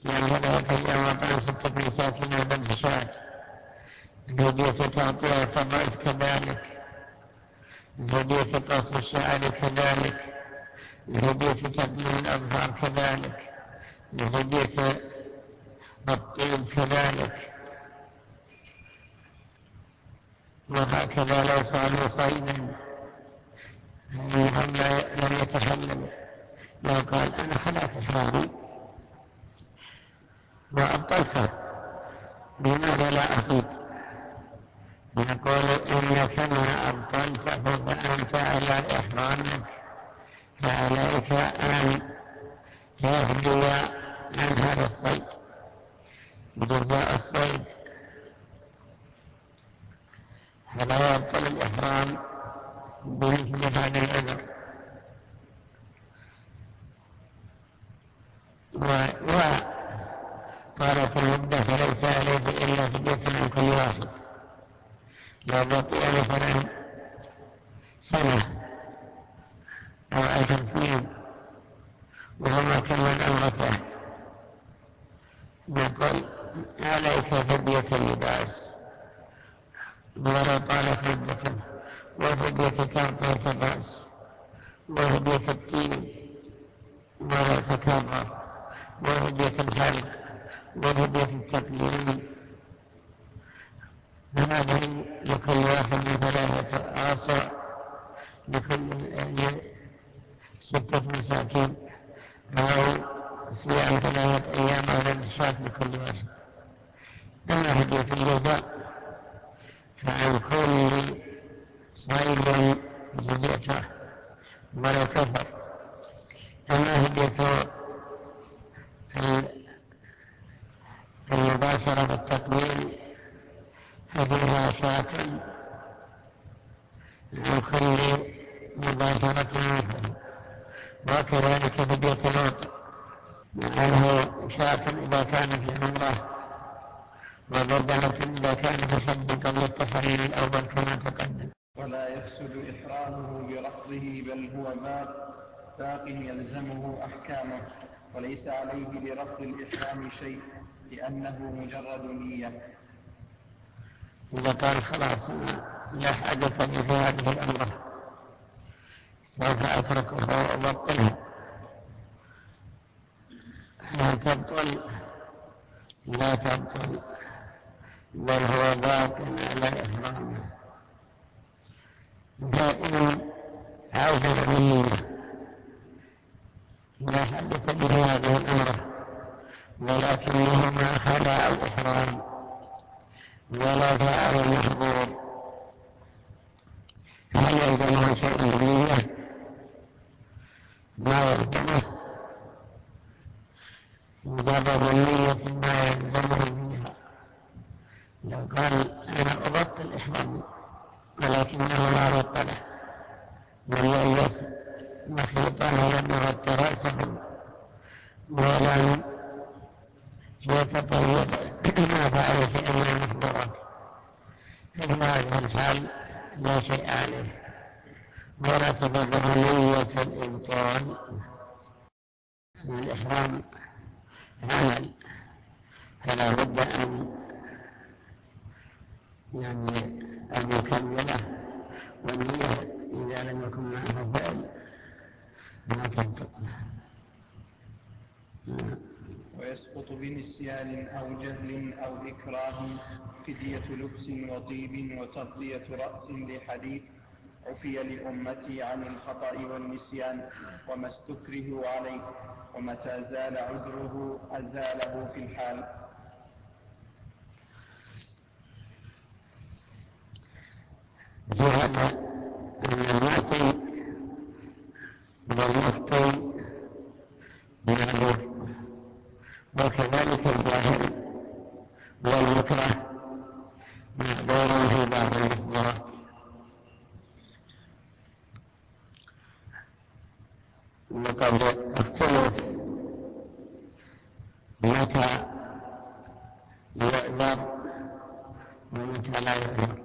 A: صيام 3 أيام وطعام 6 مساكين وذبح شاة. الهدية تغطية الرأس كذلك، الهدية قص الشعر كذلك، الهدية تقليل الأظفار كذلك، الهدية الطيب كذلك. وهكذا لو صاموا صيدا لم يتحلل، لو قال أنا خلعت إحرامي وأبطلت، لماذا لا أصيد؟ نقول إنك ما أبطلت فأنت على إحرامك، فعليك أن تهدي عن هذا الصيد جزاء الصيد، فلا يبطل الإحرام بمثل هذا العذر. وطالت المدة فليس عليه إلا فدية عن كل واحد. لو بقي مثلا سنة أو 10 سنين وهو ما كمل عمرته، نقول عليك فدية اللباس ولو طالت مدته، وفدية تغطية الرأس، وفدية الطين ولا تكرر، وفدية الحلق، وفدية التقليم. فهذه لكل واحد من 3 آصع، لكل 6 مساكين، أو صيام 3 أيام أو ذبح شاة لكل واحد. أما هدية الجزاء فعن كل صيد جزيته ولو كفر. أما هدية المباشرة بالتقليل ففيها شاة عن كل مباشرة منه، وكذلك فدية الوطء عنه شاة إذا كان في عمره، وبدنة إذا كان في حج قبل التحريم الأول كما تقدم.
B: ولا يفسد إحرامه برفضه، بل هو باق يلزمه أحكامه، وليس عليه لرفض الإحرام شيء، لأنه مجرد نية.
A: إذا قال خلاص لا حاجة لي في هذه الأمر سوف أتركها وأبطلها، هل تبطل؟ لا تبطل، بل هو باق على إحرامه. فإن عوجل بالنية لا حاجة لي في هذه الأمر، ولكنه ما خلع الإحرام ولا فعل المحظور، هل يلزمه شيء بالنية؟ ما يلزمه، مجرد النية ما يلزمه بها. لو قال أنا أبطل إحرامي ولكنه ما بطله، لم يلبس مخيطا ولم يغط رأسه ولم يتطيب ما فعل شيئا من المحظورات، ففي هذه الحال لا شيء عليه، ولا تضره نية الإبطال. الإحرام عمل، فلا بد أن يكمله، والنية إذا لم يكن معه فعل ما تنطق.
B: ويسقط بنسيان أو جهل أو إكراه فدية لبس وطيب وتغطية رأس، لحديث عفي لأمتي عن الخطأ والنسيان وما استكرهوا عليه، ومتى زال عذره أزاله في الحال.
A: في هذا أن المعصي والمخطئ معذور، وكذلك الجاهل والمكره معذور في بعض المحظورات. وقد اختلف متى يعذر ومتى لا يعذر.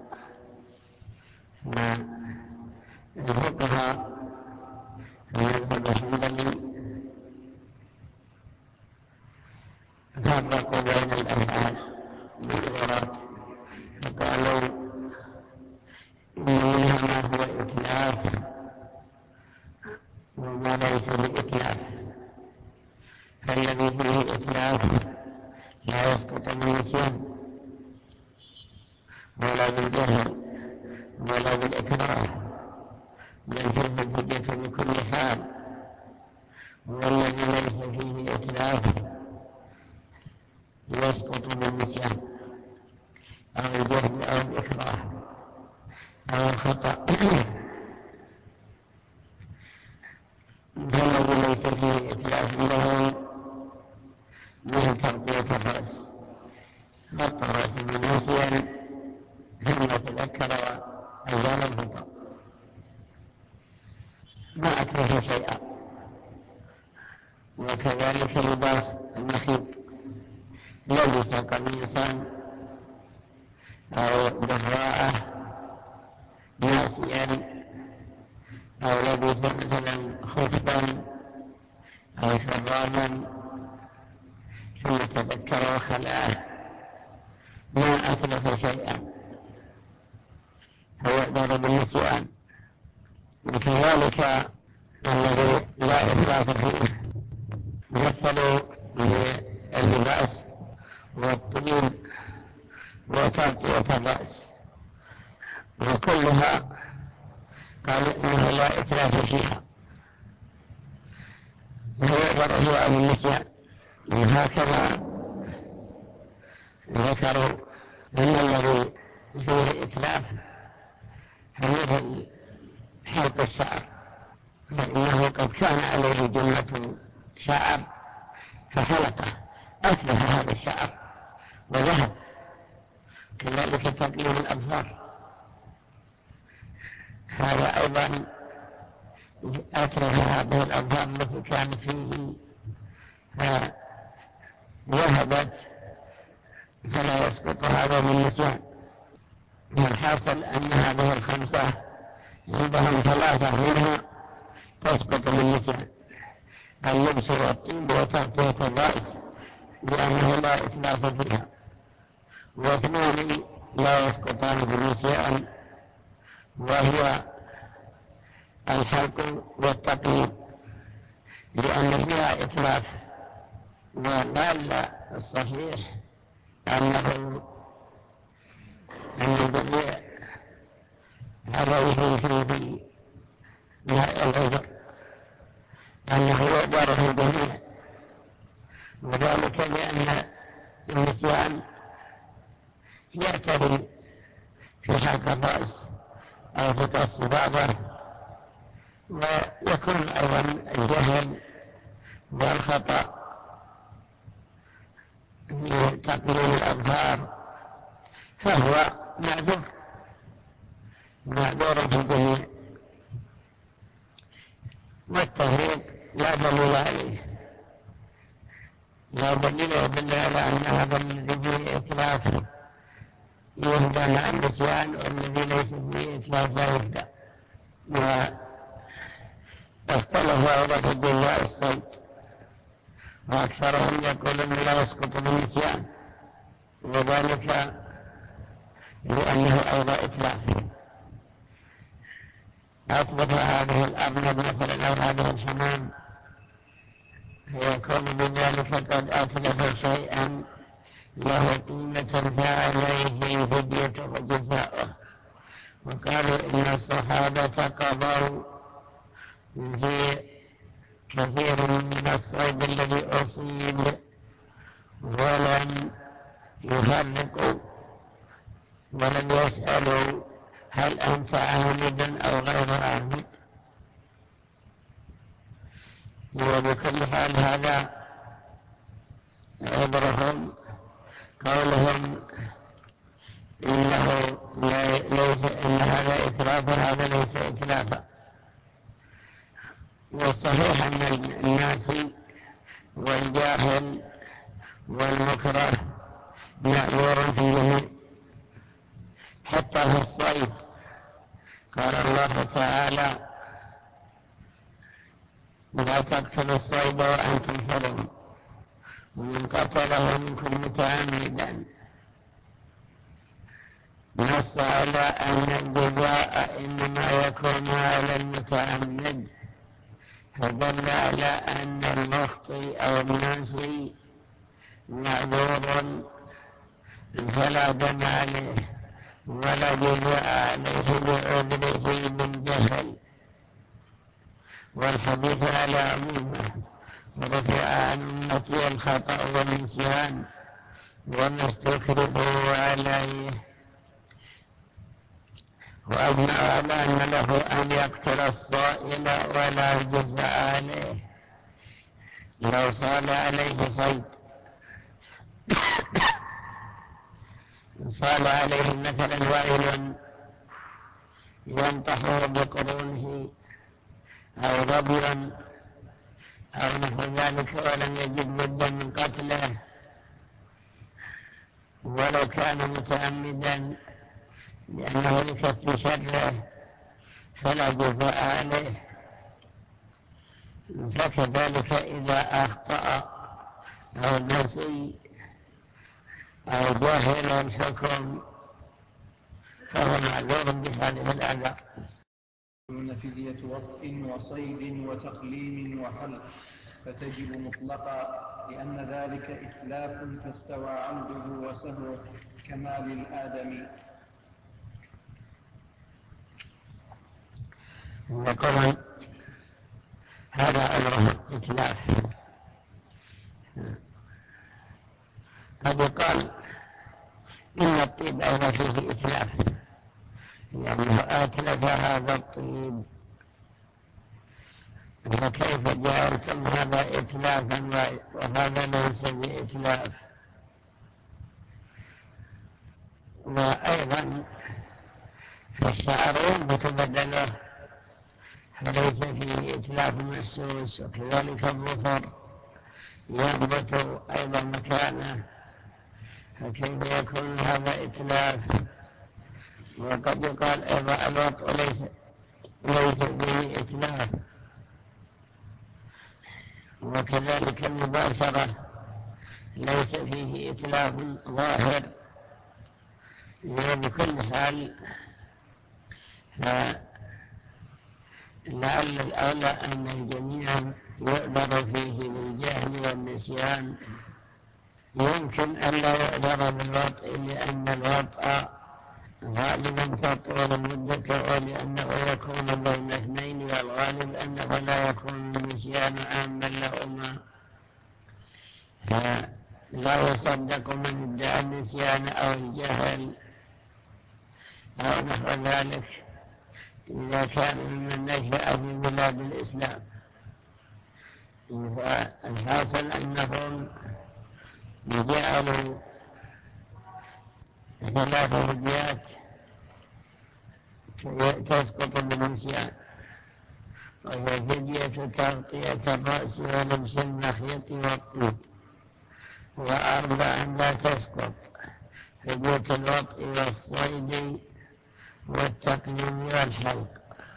A: الفقهاء في المذهب الحنبلي فرقوا بين الأفعال والعبارات فقالوا إن منها ما هو إتلاف وما ليس بإتلاف، فالذي فيه إتلاف لا يسقط بالنسيان ولا بالجهل ولا بالإكراه، بل فيه الفدية بكل حال. والذي ليس فيه إتلاف يسقط بالنسيان أو الجهل أو الإكراه أو الخطأ. فالذي ليس فيه إتلاف له من تغطية الرأس، غطى رأسه بالنسيان ثم تذكر وأزال الخطأ ما أترك شيئا. وكذلك لباس المخيط، لبس قميصا أو دراعة ناسيا أو لبس مثلا خفا أو شرابا ثم تذكر وخلعه ما أتلف شيئا فيعبر بالنسيان. وكذلك الذي لا إتلاف فيه مثلوا باللباس والطيب وتغطية الرأس، وكلها قالوا إنها لا إتلاف فيها ويعبر هو بالنسيان. وهكذا ذكروا أن الذي فيه إتلاف مثل حلق الشعر، فإنه قد كان عليه جملة شعر فحلقه أتلف هذا الشعر وذهب. كذلك تقليم الأظفار، هذا أيضا أتلف هذه الأظفار التي كانت فيه فذهبت فلا يسقط هذا من النسيان. والحاصل أن هذه الخمسة عندهم ثلاثة منها تسقط من النسيان: اللبس والطيب وتغطية الرأس لأنه لا إتلاف فيها، واثنان لا يسقطان بالنسيان وهي الحلق والتقليد لأن فيها إتلاف. وقال الصحيح أن الجميع عليه في العذر، أنه يعبر في الجميع، وذلك لأن النسيان يعتري في حلق الرأس أو في قص بعضه، ويكون أيضا الجهل والخطأ في تقليل الأظفار، فهو معذور في الجميع. والتفريق لا دليل عليه، لا دليل يدل على أن هذا الذي فيه إتلاف يهدى مع النسيان والذي ليس فيه إتلاف لا يهدى. واختلف أيضا في الدنيا الصيد، وأكثرهم يقولون لا يسقط بالنسيان، وذلك لأنه أيضا إتلاف. أطلق هذه الأرنب مثلا أو هذه الحمام فيكون بذلك قد أتلف شيئا له قيمة فعليه فدية وجزاؤه. وقالوا إن الصحابة قضوا في كثير من الصيد الذي أصيب ولم يفرقوا ولم يسألوا هل أنت عامدا أو غير عامد. وبكل حال هذا عبرهم قولهم إنه ليس إن هذا إتلاف هذا ليس إتلافا. والصحيح أن الناس والجاهل والمكره مأمور في الجميع حتى في الصيد. قال الله تعالى: لا تقتلوا الصيد وأنتم حرم ومن قتله منكم متعمدا نص على أن الجزاء إنما يكون على المتعمد، فدل على أن المخطئ أو الناسي معذور فلا دم عليه ولا جزاء عليه بعذره بالجهل، والحديث على عمومه ورفع عن أمتي الخطأ والنسيان وما استكرهوا عليه، وأجمع على أن له أن يقتل الصائل ولا جزاء عليه لو صال عليه صيد، صال عليه مثلا وائل ينطحه بقرونه أو ربيا أو نحو ذلك ولم يجد بدا من قتله ولو كان متعمدا لأنه لكف شره فلا جزاء عليه. فكذلك إذا أخطأ أو نسي أو جاهل الحكم فهو معذور بهذه الأعذار.
B: فدية وطء وصيد وتقليم وحلق فتجب مطلقا، لأن ذلك إتلاف فاستوى عمده وسهوه كما للآدمي.
A: يقول هذا أمره إتلاف، قد يقال إن الطيب أيضا فيه إتلاف لأنه أتلف هذا الطيب، فكيف جعلتم هذا إتلافا وهذا ليس بإتلاف؟ وأيضا فالشعر ينبت بدله فليس فيه إتلاف محسوس، وكذلك الظفر ينبت أيضا مكانه، فكيف يكون هذا إتلاف؟ وقد يقال أيضا الوطء ليس فيه إتلاف، وكذلك المباشرة ليس فيه إتلاف ظاهر. بكل حال لعل الأولى أن الجميع يؤذر فيه بالجهل والنسيان، يمكن أن لا يؤذر بالوطء لأن الوطء غالبا تطول المدة ولأنه يكون بين اثنين، والغالب أنه لا يكون النسيان عاما لهما، فلا يصدق من ادعى النسيان أو الجهل أو نحو ذلك إذا كان ممن نشأ في بلاد الإسلام. فالحاصل أنهم جعلوا 3 فديات تسقط بالنسيان، وهي فدية تغطية الرأس ولبس المخيط والطيب، و4 لا تسقط، فدية الوطء والصيد والتقليم والحلق.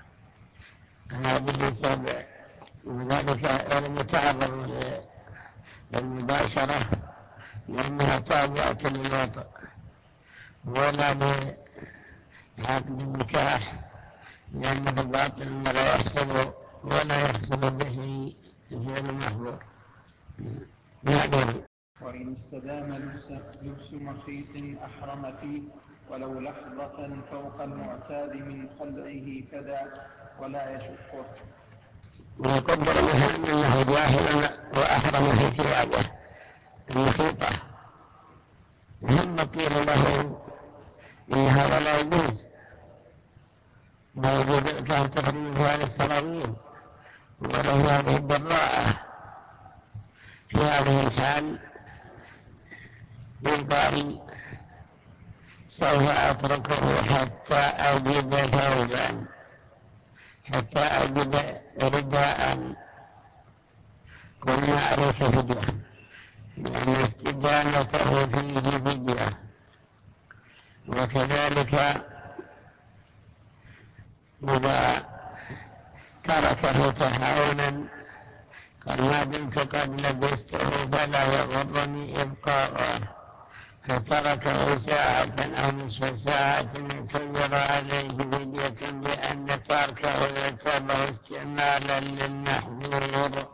A: هذه 7، وذلك ولم يتعرض للمباشرة لأنها تابعة للوطء، ولا لعقد النكاح لأنه باطل ولا يحصل به فعل محظور.
B: وإن استدام لبس مخيط أحرم فيه ولو لحظة فوق المعتاد من خلعه كذا ولا يشقه.
A: ويقدر مثلا أنه جاهل وأحرم في ثيابه المخيطة، ثم قيل له إن هذا لا يجوز، ما يجوز كان تحريم هذه السراويل وله هذه الدراءة، في هذه الحال يقال سوف أتركه حتى أجد ثوبا، حتى أجد رداء، قلنا عليك فدية لأن استدامته فيه فدية. وكذلك إذا تركه تهاونا قال ما دمت قد لبسته فلا يغرني إبقاؤه، فتركه ساعة أو نصف ساعة اعتذر عليه فدية لأن تركه يعتبر استعمالا للمحذور.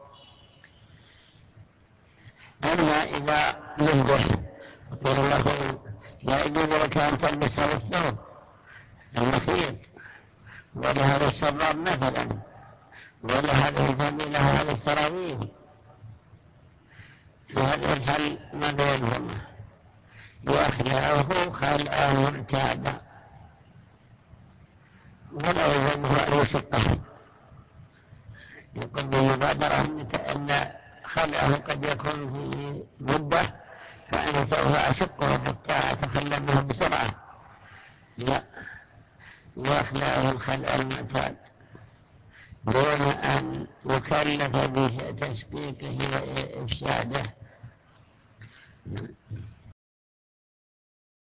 A: أما إذا نبه قل له لا يجوز لك أن تلبس هذا الثوب المخيط ولا هذا الشراب مثلا ولا هذه الفميلة وهذه السراويل، في هذا الحل ماذا يلزمه؟ يخلعه خلعا معتادا ولا يلزمه أن يشقه. يقول بالمبادرة أن خلعه قد يكون في مدة فأنا سوف أشقه حتى أتخلى منه بسرعة، لا، يخلعه الخلع المعتاد دون أن يكلف بتشقيقه وإفساده.